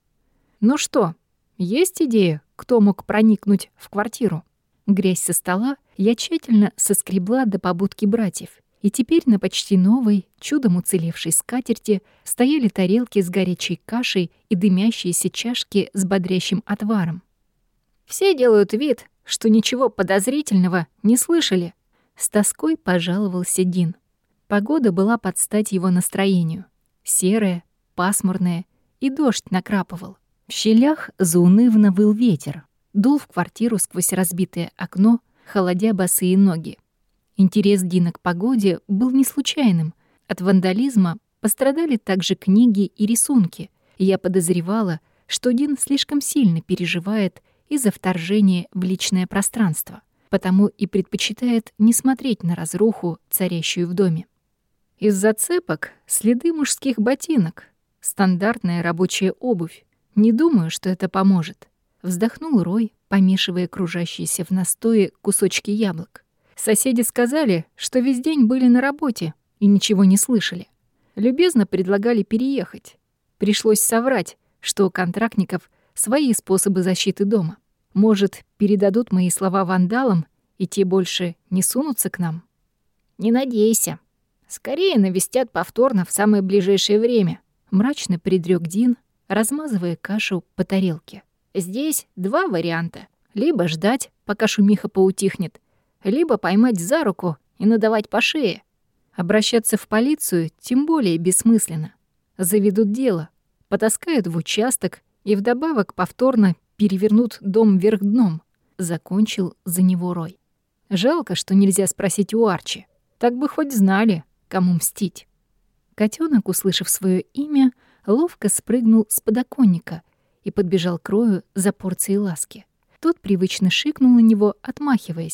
«Ну что, есть идея, кто мог проникнуть в квартиру?» Грязь со стола я тщательно соскребла до побудки братьев, и теперь на почти новой, чудом уцелевшей скатерти стояли тарелки с горячей кашей и дымящиеся чашки с бодрящим отваром. «Все делают вид, что ничего подозрительного не слышали», — с тоской пожаловался Дин. Погода была под стать его настроению. Серая, пасмурная, и дождь накрапывал. В щелях заунывно выл ветер, дул в квартиру сквозь разбитое окно, холодя босые ноги. Интерес Дина к погоде был не случайным. От вандализма пострадали также книги и рисунки, и я подозревала, что Дин слишком сильно переживает из-за вторжения в личное пространство, потому и предпочитает не смотреть на разруху, царящую в доме. Из зацепок следы мужских ботинок, стандартная рабочая обувь. Не думаю, что это поможет. Вздохнул Рой, помешивая кружащиеся в настое кусочки яблок. Соседи сказали, что весь день были на работе и ничего не слышали. Любезно предлагали переехать. Пришлось соврать, что у контрактников свои способы защиты дома. Может, передадут мои слова вандалам, и те больше не сунутся к нам? Не надейся. Скорее навестят повторно в самое ближайшее время, мрачно предрёк Дин, размазывая кашу по тарелке. Здесь два варианта. Либо ждать, пока шумиха поутихнет, либо поймать за руку и надавать по шее. Обращаться в полицию тем более бессмысленно. Заведут дело, потаскают в участок и вдобавок повторно перевернут дом вверх дном. Закончил за него Рой. Жалко, что нельзя спросить у Арчи. Так бы хоть знали, кому мстить. Котенок, услышав свое имя, ловко спрыгнул с подоконника и подбежал к Рою за порцией ласки. Тот привычно шикнул на него, отмахиваясь,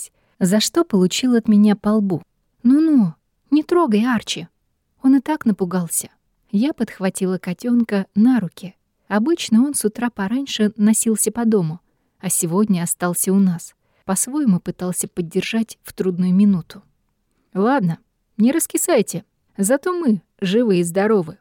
за что получил от меня по лбу. «Ну-ну, не трогай Арчи!» Он и так напугался. Я подхватила котенка на руки. Обычно он с утра пораньше носился по дому, а сегодня остался у нас. По-своему пытался поддержать в трудную минуту. «Ладно, не раскисайте, зато мы живы и здоровы».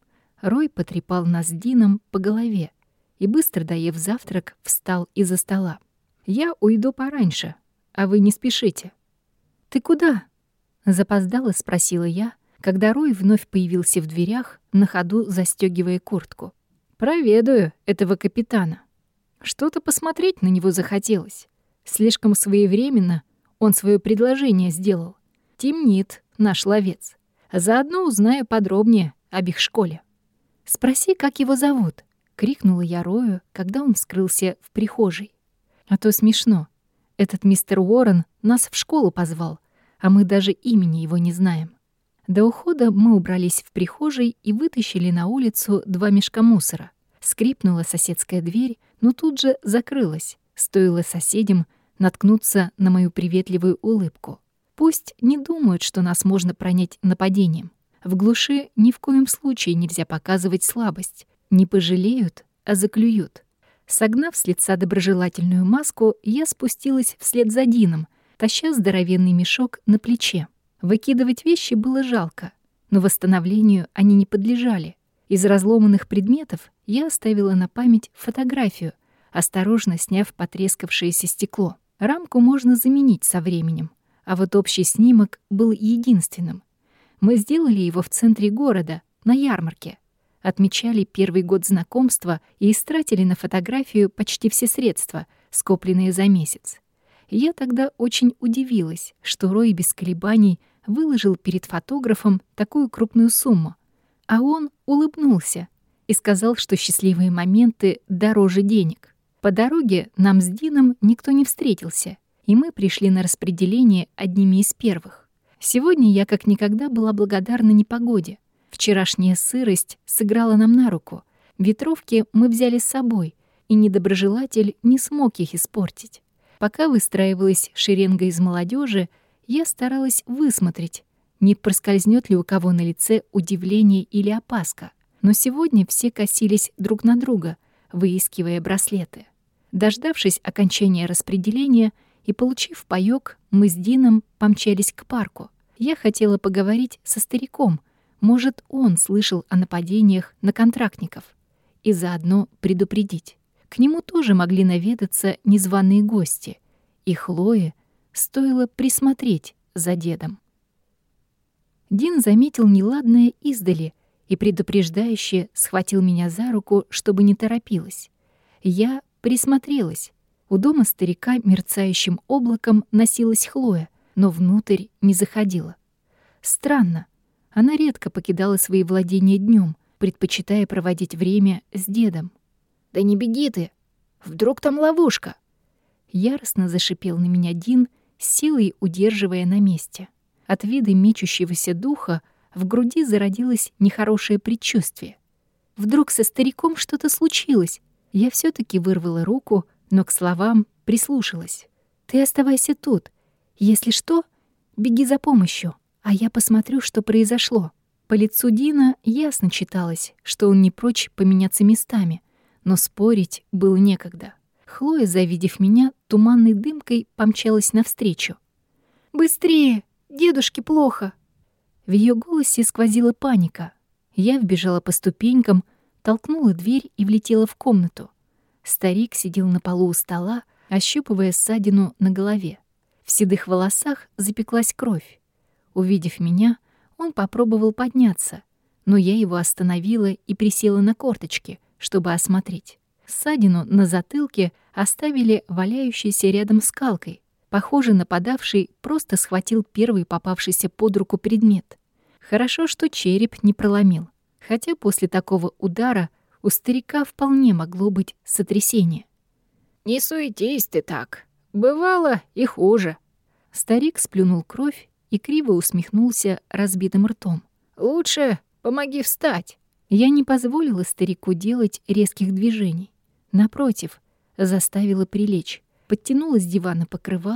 Рой потрепал нас с Дином по голове и, быстро доев завтрак, встал из-за стола. «Я уйду пораньше, а вы не спешите». «Ты куда?» — запоздало спросила я, когда Рой вновь появился в дверях, на ходу застёгивая куртку. «Проведаю этого капитана. Что-то посмотреть на него захотелось. Слишком своевременно он свое предложение сделал. Темнит наш ловец. Заодно узнаю подробнее об их школе». «Спроси, как его зовут», — крикнула я Рою, когда он скрылся в прихожей. «А то смешно. Этот мистер Уоррен нас в школу позвал, а мы даже имени его не знаем». До ухода мы убрались в прихожей и вытащили на улицу два мешка мусора. Скрипнула соседская дверь, но тут же закрылась. Стоило соседям наткнуться на мою приветливую улыбку. Пусть не думают, что нас можно пронять нападением. В глуши ни в коем случае нельзя показывать слабость. Не пожалеют, а заклюют. Согнав с лица доброжелательную маску, я спустилась вслед за Дином, таща здоровенный мешок на плече. Выкидывать вещи было жалко, но восстановлению они не подлежали. Из разломанных предметов я оставила на память фотографию, осторожно сняв потрескавшееся стекло. Рамку можно заменить со временем, а вот общий снимок был единственным. Мы сделали его в центре города, на ярмарке. Отмечали первый год знакомства и истратили на фотографию почти все средства, скопленные за месяц. Я тогда очень удивилась, что Рой без колебаний выложил перед фотографом такую крупную сумму. А он улыбнулся и сказал, что счастливые моменты дороже денег. По дороге нам с Дином никто не встретился, и мы пришли на распределение одними из первых. Сегодня я как никогда была благодарна непогоде. Вчерашняя сырость сыграла нам на руку. Ветровки мы взяли с собой, и недоброжелатель не смог их испортить. Пока выстраивалась шеренга из молодежи, я старалась высмотреть, не проскользнет ли у кого на лице удивление или опаска. Но сегодня все косились друг на друга, выискивая браслеты. Дождавшись окончания распределения и получив паёк, мы с Дином помчались к парку. Я хотела поговорить со стариком, может, он слышал о нападениях на контрактников, и заодно предупредить. К нему тоже могли наведаться незваные гости, и Хлое стоило присмотреть за дедом. Дин заметил неладное издали и предупреждающе схватил меня за руку, чтобы не торопилась. Я присмотрелась. У дома старика мерцающим облаком носилась Хлоя, но внутрь не заходила. Странно, она редко покидала свои владения днем, предпочитая проводить время с дедом. «Да не беги ты! Вдруг там ловушка!» Яростно зашипел на меня Дин, силой удерживая на месте. От вида мечущегося духа в груди зародилось нехорошее предчувствие. Вдруг со стариком что-то случилось. Я все таки вырвала руку, но к словам прислушалась. «Ты оставайся тут. Если что, беги за помощью, а я посмотрю, что произошло». По лицу Дина ясно читалось, что он не прочь поменяться местами, но спорить было некогда. Хлоя, завидев меня, туманной дымкой помчалась навстречу. «Быстрее! Дедушке плохо!» В ее голосе сквозила паника. Я вбежала по ступенькам, толкнула дверь и влетела в комнату. Старик сидел на полу у стола, ощупывая ссадину на голове. В седых волосах запеклась кровь. Увидев меня, он попробовал подняться, но я его остановила и присела на корточки, чтобы осмотреть. Ссадину на затылке оставили валяющейся рядом скалкой. Похоже, нападавший просто схватил первый попавшийся под руку предмет. Хорошо, что череп не проломил, хотя после такого удара у старика вполне могло быть сотрясение. «Не суетись ты так. Бывало и хуже». Старик сплюнул кровь и криво усмехнулся разбитым ртом. «Лучше помоги встать». Я не позволила старику делать резких движений. Напротив, заставила прилечь, подтянула с дивана покрывало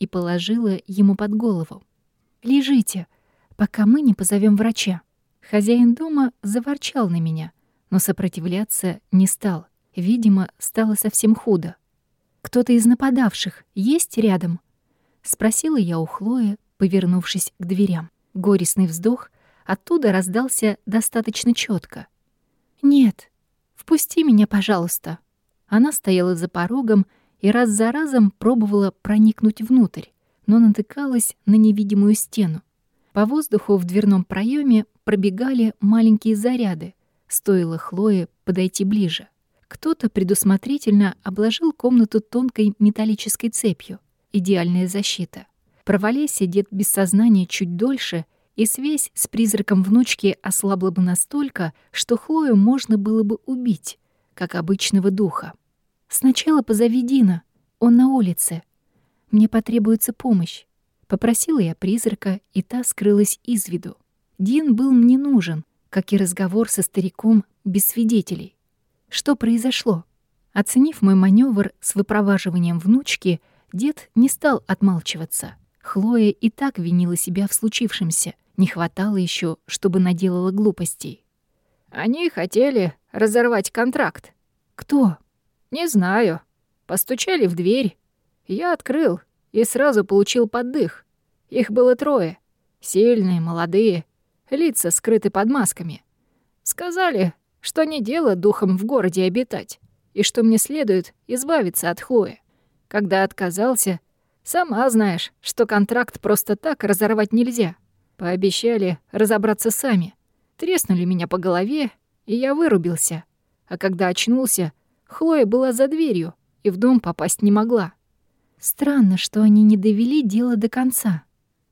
и положила ему под голову. «Лежите, пока мы не позовем врача». Хозяин дома заворчал на меня, но сопротивляться не стал. Видимо, стало совсем худо. «Кто-то из нападавших есть рядом?» — спросила я у Хлои, повернувшись к дверям. Горестный вздох оттуда раздался достаточно четко. «Нет, впусти меня, пожалуйста». Она стояла за порогом и раз за разом пробовала проникнуть внутрь, но натыкалась на невидимую стену. По воздуху в дверном проеме пробегали маленькие заряды, стоило Хлое подойти ближе. Кто-то предусмотрительно обложил комнату тонкой металлической цепью. Идеальная защита. Провалясь дед без сознания чуть дольше, и связь с призраком внучки ослабла бы настолько, что Хлою можно было бы убить, как обычного духа. «Сначала позови Дина, он на улице. Мне потребуется помощь». Попросила я призрака, и та скрылась из виду. Дин был мне нужен, как и разговор со стариком без свидетелей. Что произошло? Оценив мой маневр с выпроваживанием внучки, дед не стал отмалчиваться. Хлоя и так винила себя в случившемся. Не хватало еще, чтобы наделала глупостей. «Они хотели разорвать контракт». «Кто?» «Не знаю. Постучали в дверь. Я открыл и сразу получил поддых. Их было трое. Сильные, молодые, лица скрыты под масками. Сказали, что не дело духом в городе обитать, и что мне следует избавиться от Хлои. Когда отказался, сама знаешь, что контракт просто так разорвать нельзя. Пообещали разобраться сами. Треснули меня по голове, и я вырубился. А когда очнулся, Хлоя была за дверью и в дом попасть не могла». «Странно, что они не довели дело до конца».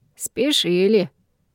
«Спешили.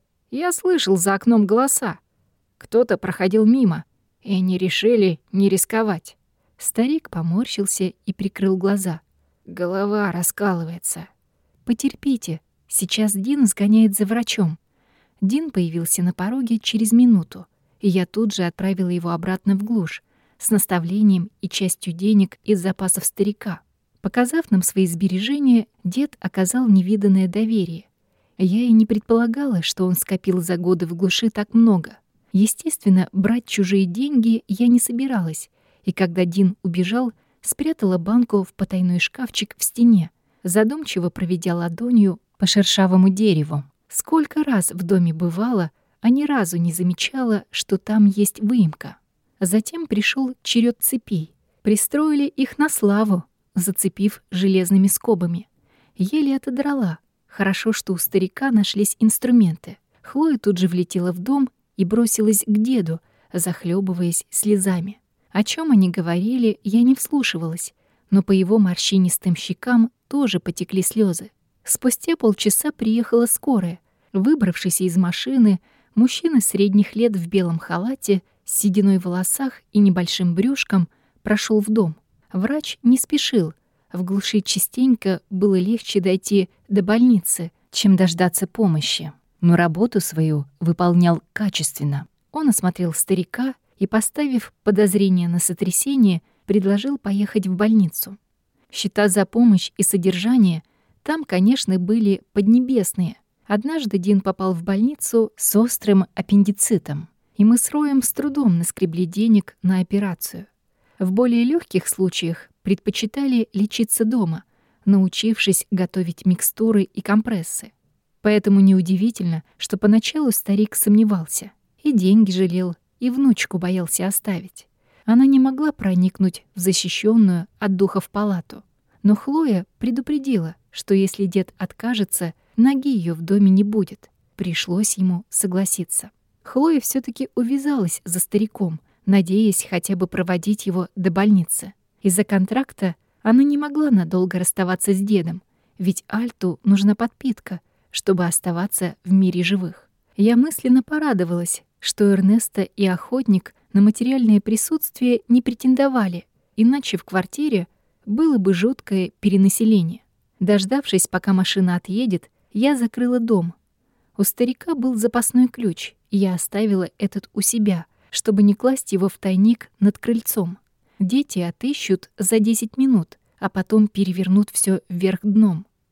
Я слышал за окном голоса. Кто-то проходил мимо, и они решили не рисковать». Старик поморщился и прикрыл глаза. «Голова раскалывается». «Потерпите, сейчас Дин сгоняет за врачом». Дин появился на пороге через минуту, и я тут же отправила его обратно в глушь с наставлением и частью денег из запасов старика. Показав нам свои сбережения, дед оказал невиданное доверие. Я и не предполагала, что он скопил за годы в глуши так много. Естественно, брать чужие деньги я не собиралась, и когда Дин убежал, спрятала банку в потайной шкафчик в стене, задумчиво проведя ладонью по шершавому дереву. Сколько раз в доме бывало, а ни разу не замечала, что там есть выемка. Затем пришел черед цепей. Пристроили их на славу, зацепив железными скобами. Еле отодрала. Хорошо, что у старика нашлись инструменты. Хлоя тут же влетела в дом и бросилась к деду, захлебываясь слезами. О чем они говорили, я не вслушивалась, но по его морщинистым щекам тоже потекли слезы. Спустя полчаса приехала скорая. Выбравшись из машины, мужчина средних лет в белом халате, с сединой в волосах и небольшим брюшком прошел в дом. Врач не спешил. В глуши частенько было легче дойти до больницы, чем дождаться помощи. Но работу свою выполнял качественно. Он осмотрел старика и, поставив подозрение на сотрясение, предложил поехать в больницу. Счета за помощь и содержание там, конечно, были поднебесные. Однажды Дин попал в больницу с острым аппендицитом, и мы с Роем с трудом наскребли денег на операцию. В более легких случаях предпочитали лечиться дома, научившись готовить микстуры и компрессы. Поэтому неудивительно, что поначалу старик сомневался. И деньги жалел, и внучку боялся оставить. Она не могла проникнуть в защищенную от духов палату. Но Хлоя предупредила, что если дед откажется, ноги ее в доме не будет. Пришлось ему согласиться. Хлоя все таки увязалась за стариком, надеясь хотя бы проводить его до больницы. Из-за контракта она не могла надолго расставаться с дедом, ведь Альту нужна подпитка, чтобы оставаться в мире живых. Я мысленно порадовалась, что Эрнеста и охотник на материальное присутствие не претендовали, иначе в квартире было бы жуткое перенаселение. Дождавшись, пока машина отъедет, я закрыла дом. У старика был запасной ключ, и я оставила этот у себя, чтобы не класть его в тайник над крыльцом. Дети отыщут за десять минут, а потом перевернут все вверх дном.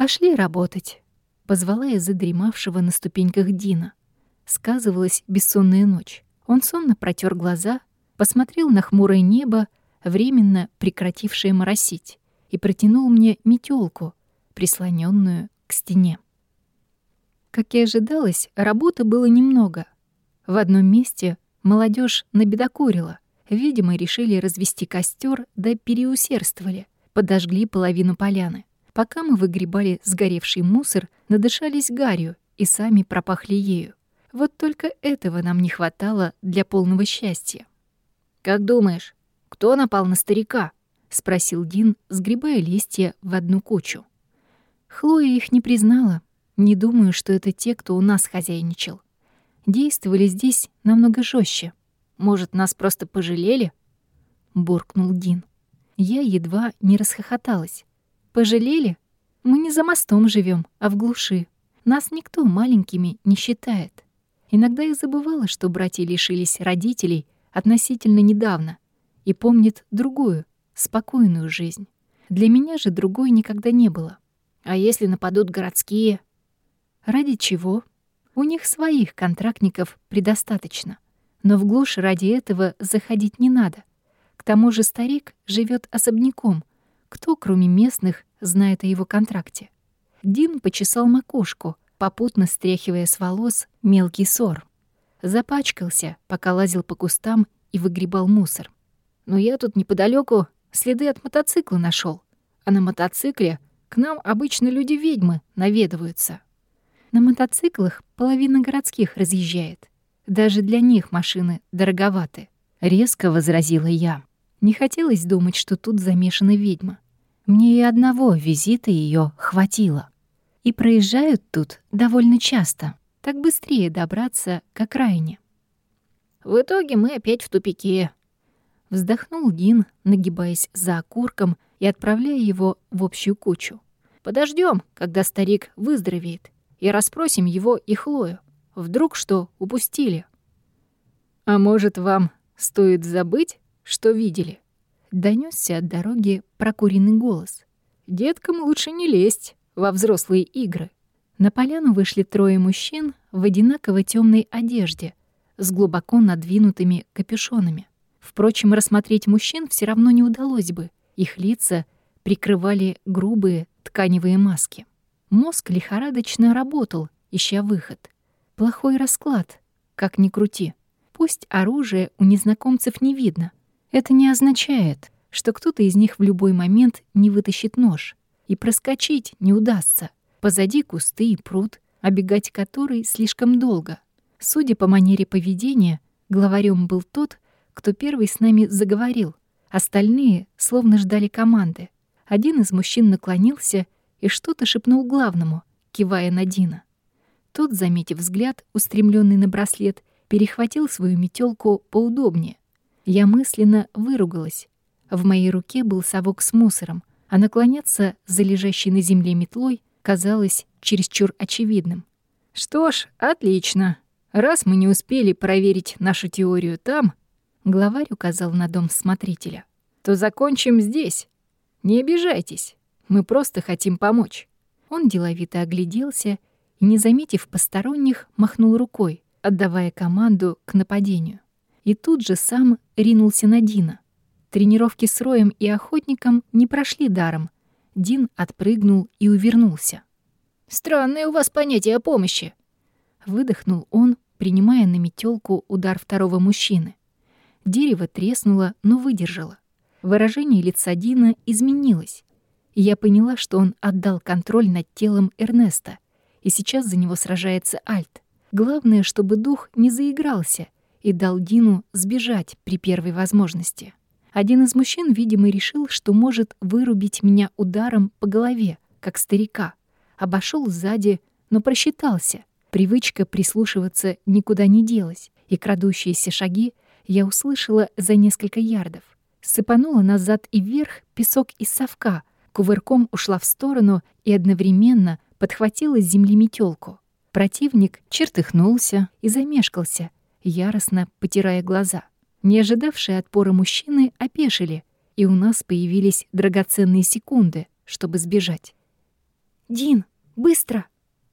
«Пошли работать», — позвала я задремавшего на ступеньках Дина. Сказывалась бессонная ночь. Он сонно протер глаза, посмотрел на хмурое небо, временно прекратившее моросить, и протянул мне метелку, прислоненную к стене. Как и ожидалось, работы было немного. В одном месте молодежь набедокурила. Видимо, решили развести костер, да переусердствовали. Подожгли половину поляны. Пока мы выгребали сгоревший мусор, надышались гарью и сами пропахли ею. Вот только этого нам не хватало для полного счастья. «Как думаешь, кто напал на старика?» — спросил Дин, сгребая листья в одну кучу. Хлоя их не признала. Не думаю, что это те, кто у нас хозяйничал. Действовали здесь намного жестче. «Может, нас просто пожалели?» — буркнул Дин. Я едва не расхохоталась. «Пожалели? Мы не за мостом живем, а в глуши. Нас никто маленькими не считает». Иногда я забывала, что братья лишились родителей относительно недавно и помнят другую, спокойную жизнь. Для меня же другой никогда не было. А если нападут городские? Ради чего? У них своих контрактников предостаточно. Но в глушь ради этого заходить не надо. К тому же старик живет особняком. Кто, кроме местных, знает о его контракте? Дин почесал макушку, попутно стряхивая с волос мелкий сор. Запачкался, пока лазил по кустам и выгребал мусор. Но я тут неподалеку следы от мотоцикла нашел, а на мотоцикле к нам обычно люди-ведьмы наведываются. На мотоциклах половина городских разъезжает. Даже для них машины дороговаты. Резко возразила я. Не хотелось думать, что тут замешана ведьма. Мне и одного визита ее хватило. И проезжают тут довольно часто. Так быстрее добраться к окраине. В итоге мы опять в тупике. Вздохнул Дин, нагибаясь за окурком и отправляя его в общую кучу. Подождем, когда старик выздоровеет, и расспросим его и Хлою. Вдруг что упустили. А может, вам стоит забыть, что видели? Донёсся от дороги прокуренный голос. Деткам лучше не лезть во взрослые игры. На поляну вышли трое мужчин в одинаково темной одежде с глубоко надвинутыми капюшонами. Впрочем, рассмотреть мужчин все равно не удалось бы. Их лица прикрывали грубые тканевые маски. Мозг лихорадочно работал, ища выход. Плохой расклад, как ни крути. Пусть оружие у незнакомцев не видно. Это не означает, что кто-то из них в любой момент не вытащит нож. И проскочить не удастся. Позади кусты и пруд, обегать который слишком долго. Судя по манере поведения, главарем был тот, кто первый с нами заговорил. Остальные словно ждали команды. Один из мужчин наклонился и что-то шепнул главному, кивая на Дина. Тот, заметив взгляд, устремленный на браслет, перехватил свою метелку поудобнее. Я мысленно выругалась. В моей руке был совок с мусором, а наклоняться за лежащей на земле метлой казалось чересчур очевидным. «Что ж, отлично. Раз мы не успели проверить нашу теорию там, — главарь указал на дом смотрителя, — то закончим здесь. Не обижайтесь, мы просто хотим помочь». Он деловито огляделся и, не заметив посторонних, махнул рукой, отдавая команду к нападению. И тут же сам ринулся на Дина. Тренировки с Роем и охотником не прошли даром. Дин отпрыгнул и увернулся. «Странное у вас понятие о помощи», — выдохнул он, принимая на метелку удар второго мужчины. Дерево треснуло, но выдержало. Выражение лица Дина изменилось. И я поняла, что он отдал контроль над телом Эрнеста, и сейчас за него сражается Альт. Главное, чтобы дух не заигрался и дал Дину сбежать при первой возможности. Один из мужчин, видимо, решил, что может вырубить меня ударом по голове, как старика. Обошел сзади, но просчитался. Привычка прислушиваться никуда не делась, и крадущиеся шаги я услышала за несколько ярдов. Сыпанула назад и вверх песок из совка, кувырком ушла в сторону и одновременно подхватила с земли метелку. Противник чертыхнулся и замешкался, яростно потирая глаза. Не ожидавшие отпора мужчины опешили, и у нас появились драгоценные секунды, чтобы сбежать. «Дин, быстро!»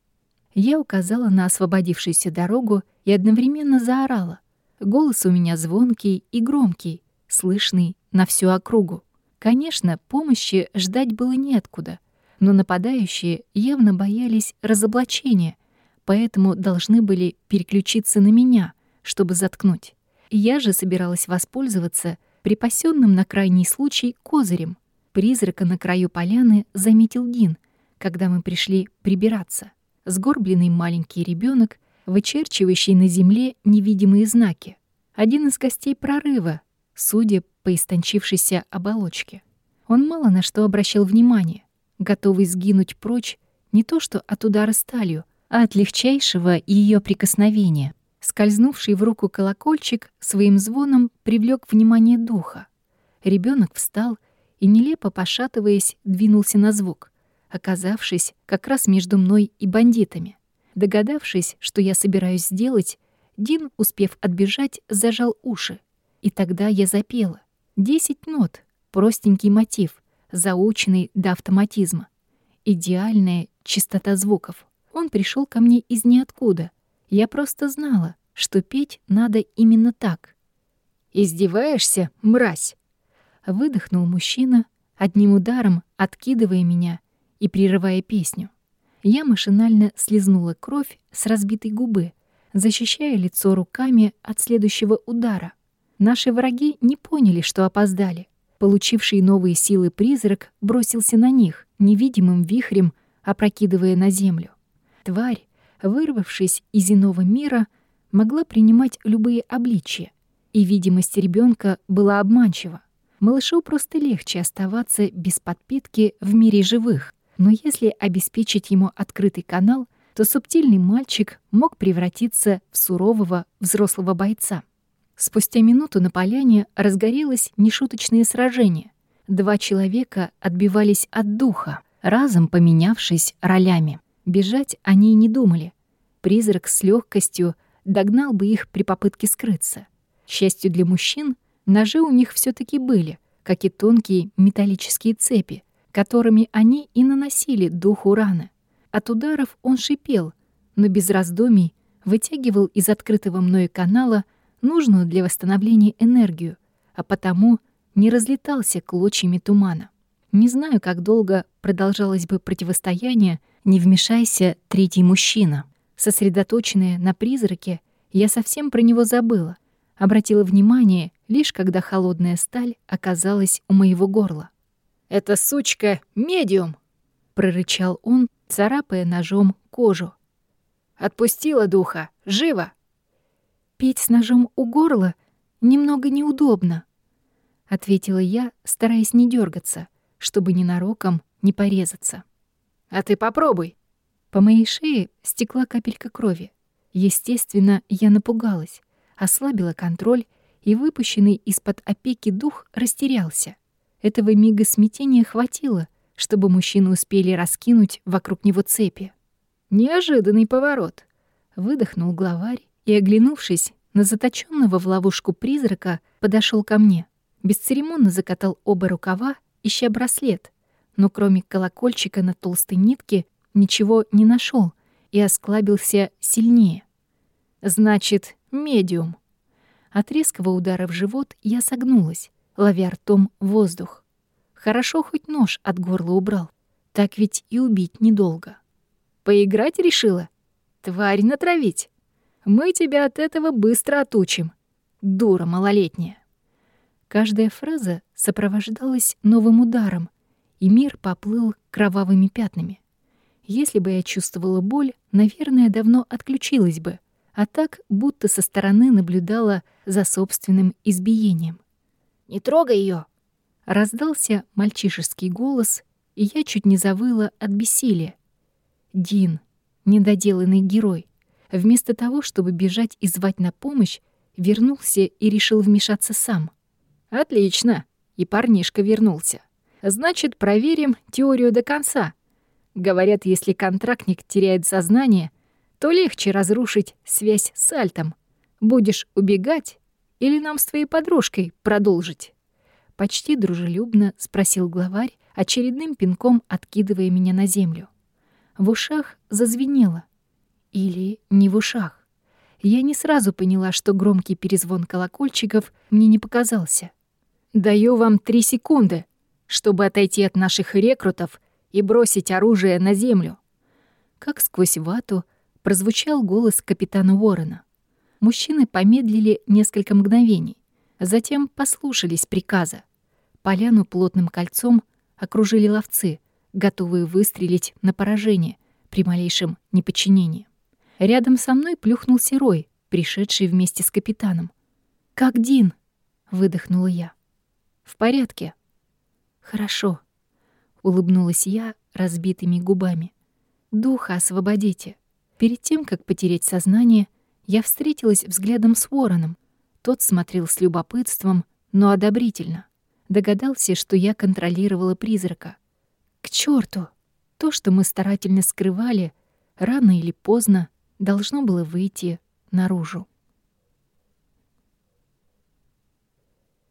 Я указала на освободившуюся дорогу и одновременно заорала. Голос у меня звонкий и громкий, слышный на всю округу. Конечно, помощи ждать было неоткуда, но нападающие явно боялись разоблачения, поэтому должны были переключиться на меня, чтобы заткнуть. Я же собиралась воспользоваться припасенным на крайний случай козырем. Призрака на краю поляны заметил Дин, когда мы пришли прибираться. Сгорбленный маленький ребенок, вычерчивающий на земле невидимые знаки. Один из гостей прорыва, судя по истончившейся оболочке. Он мало на что обращал внимание, готовый сгинуть прочь не то что от удара сталью, а от легчайшего ее прикосновения. Скользнувший в руку колокольчик своим звоном привлек внимание духа. Ребенок встал и, нелепо пошатываясь, двинулся на звук, оказавшись как раз между мной и бандитами. Догадавшись, что я собираюсь сделать, Дин, успев отбежать, зажал уши. И тогда я запела. Десять нот, простенький мотив, заученный до автоматизма. Идеальная чистота звуков. Он пришел ко мне из ниоткуда. Я просто знала, что петь надо именно так. «Издеваешься, мразь?» Выдохнул мужчина, одним ударом откидывая меня и прерывая песню. Я машинально слизнула кровь с разбитой губы, защищая лицо руками от следующего удара. Наши враги не поняли, что опоздали. Получивший новые силы призрак бросился на них, невидимым вихрем опрокидывая на землю. Тварь, вырвавшись из иного мира, могла принимать любые обличия, и видимость ребенка была обманчива. Малышу просто легче оставаться без подпитки в мире живых, но если обеспечить ему открытый канал, то субтильный мальчик мог превратиться в сурового взрослого бойца. Спустя минуту на поляне разгорелось нешуточное сражение. Два человека отбивались от духа, разом поменявшись ролями. Бежать они и не думали. Призрак с легкостью догнал бы их при попытке скрыться. К счастью для мужчин, ножи у них все таки были, как и тонкие металлические цепи, которыми они и наносили духу раны. От ударов он шипел, но без раздумий вытягивал из открытого мною канала нужную для восстановления энергию, а потому не разлетался клочьями тумана. Не знаю, как долго продолжалось бы противостояние, не вмешайся третий мужчина. Сосредоточенная на призраке, я совсем про него забыла, обратила внимание лишь когда холодная сталь оказалась у моего горла. «Эта сучка — медиум!» — прорычал он, царапая ножом кожу. «Отпустила духа! Живо!» «Петь с ножом у горла немного неудобно», — ответила я, стараясь не дергаться, чтобы ненароком не порезаться. «А ты попробуй!» По моей шее стекла капелька крови. Естественно, я напугалась, ослабила контроль, и выпущенный из-под опеки дух растерялся. Этого мига смятения хватило, чтобы мужчины успели раскинуть вокруг него цепи. «Неожиданный поворот!» — выдохнул главарь и, оглянувшись на заточенного в ловушку призрака, подошел ко мне. Бесцеремонно закатал оба рукава, ища браслет, но кроме колокольчика на толстой нитке ничего не нашел и осклабился сильнее. «Значит, медиум!» От резкого удара в живот я согнулась, ловя ртом воздух. Хорошо хоть нож от горла убрал. Так ведь и убить недолго. «Поиграть решила? Тварь натравить? Мы тебя от этого быстро отучим. Дура малолетняя!» Каждая фраза сопровождалась новым ударом, и мир поплыл кровавыми пятнами. Если бы я чувствовала боль, наверное, давно отключилась бы, а так будто со стороны наблюдала за собственным избиением. «Не трогай ее! Раздался мальчишеский голос, и я чуть не завыла от бессилия. Дин, недоделанный герой, вместо того, чтобы бежать и звать на помощь, вернулся и решил вмешаться сам. «Отлично!» И парнишка вернулся. «Значит, проверим теорию до конца. Говорят, если контрактник теряет сознание, то легче разрушить связь с Альтом. Будешь убегать или нам с твоей подружкой продолжить?» Почти дружелюбно спросил главарь, очередным пинком откидывая меня на землю. В ушах зазвенело. Или не в ушах. Я не сразу поняла, что громкий перезвон колокольчиков мне не показался. «Даю вам три секунды, чтобы отойти от наших рекрутов и бросить оружие на землю». Как сквозь вату прозвучал голос капитана Уоррена. Мужчины помедлили несколько мгновений, затем послушались приказа. Поляну плотным кольцом окружили ловцы, готовые выстрелить на поражение при малейшем неподчинении. Рядом со мной плюхнулся Рой, пришедший вместе с капитаном. «Как Дин?» — выдохнула я. «В порядке». «Хорошо», — улыбнулась я разбитыми губами. «Духа освободите». Перед тем, как потерять сознание, я встретилась взглядом с Уорреном. Тот смотрел с любопытством, но одобрительно. Догадался, что я контролировала призрака. К чёрту! То, что мы старательно скрывали, рано или поздно должно было выйти наружу.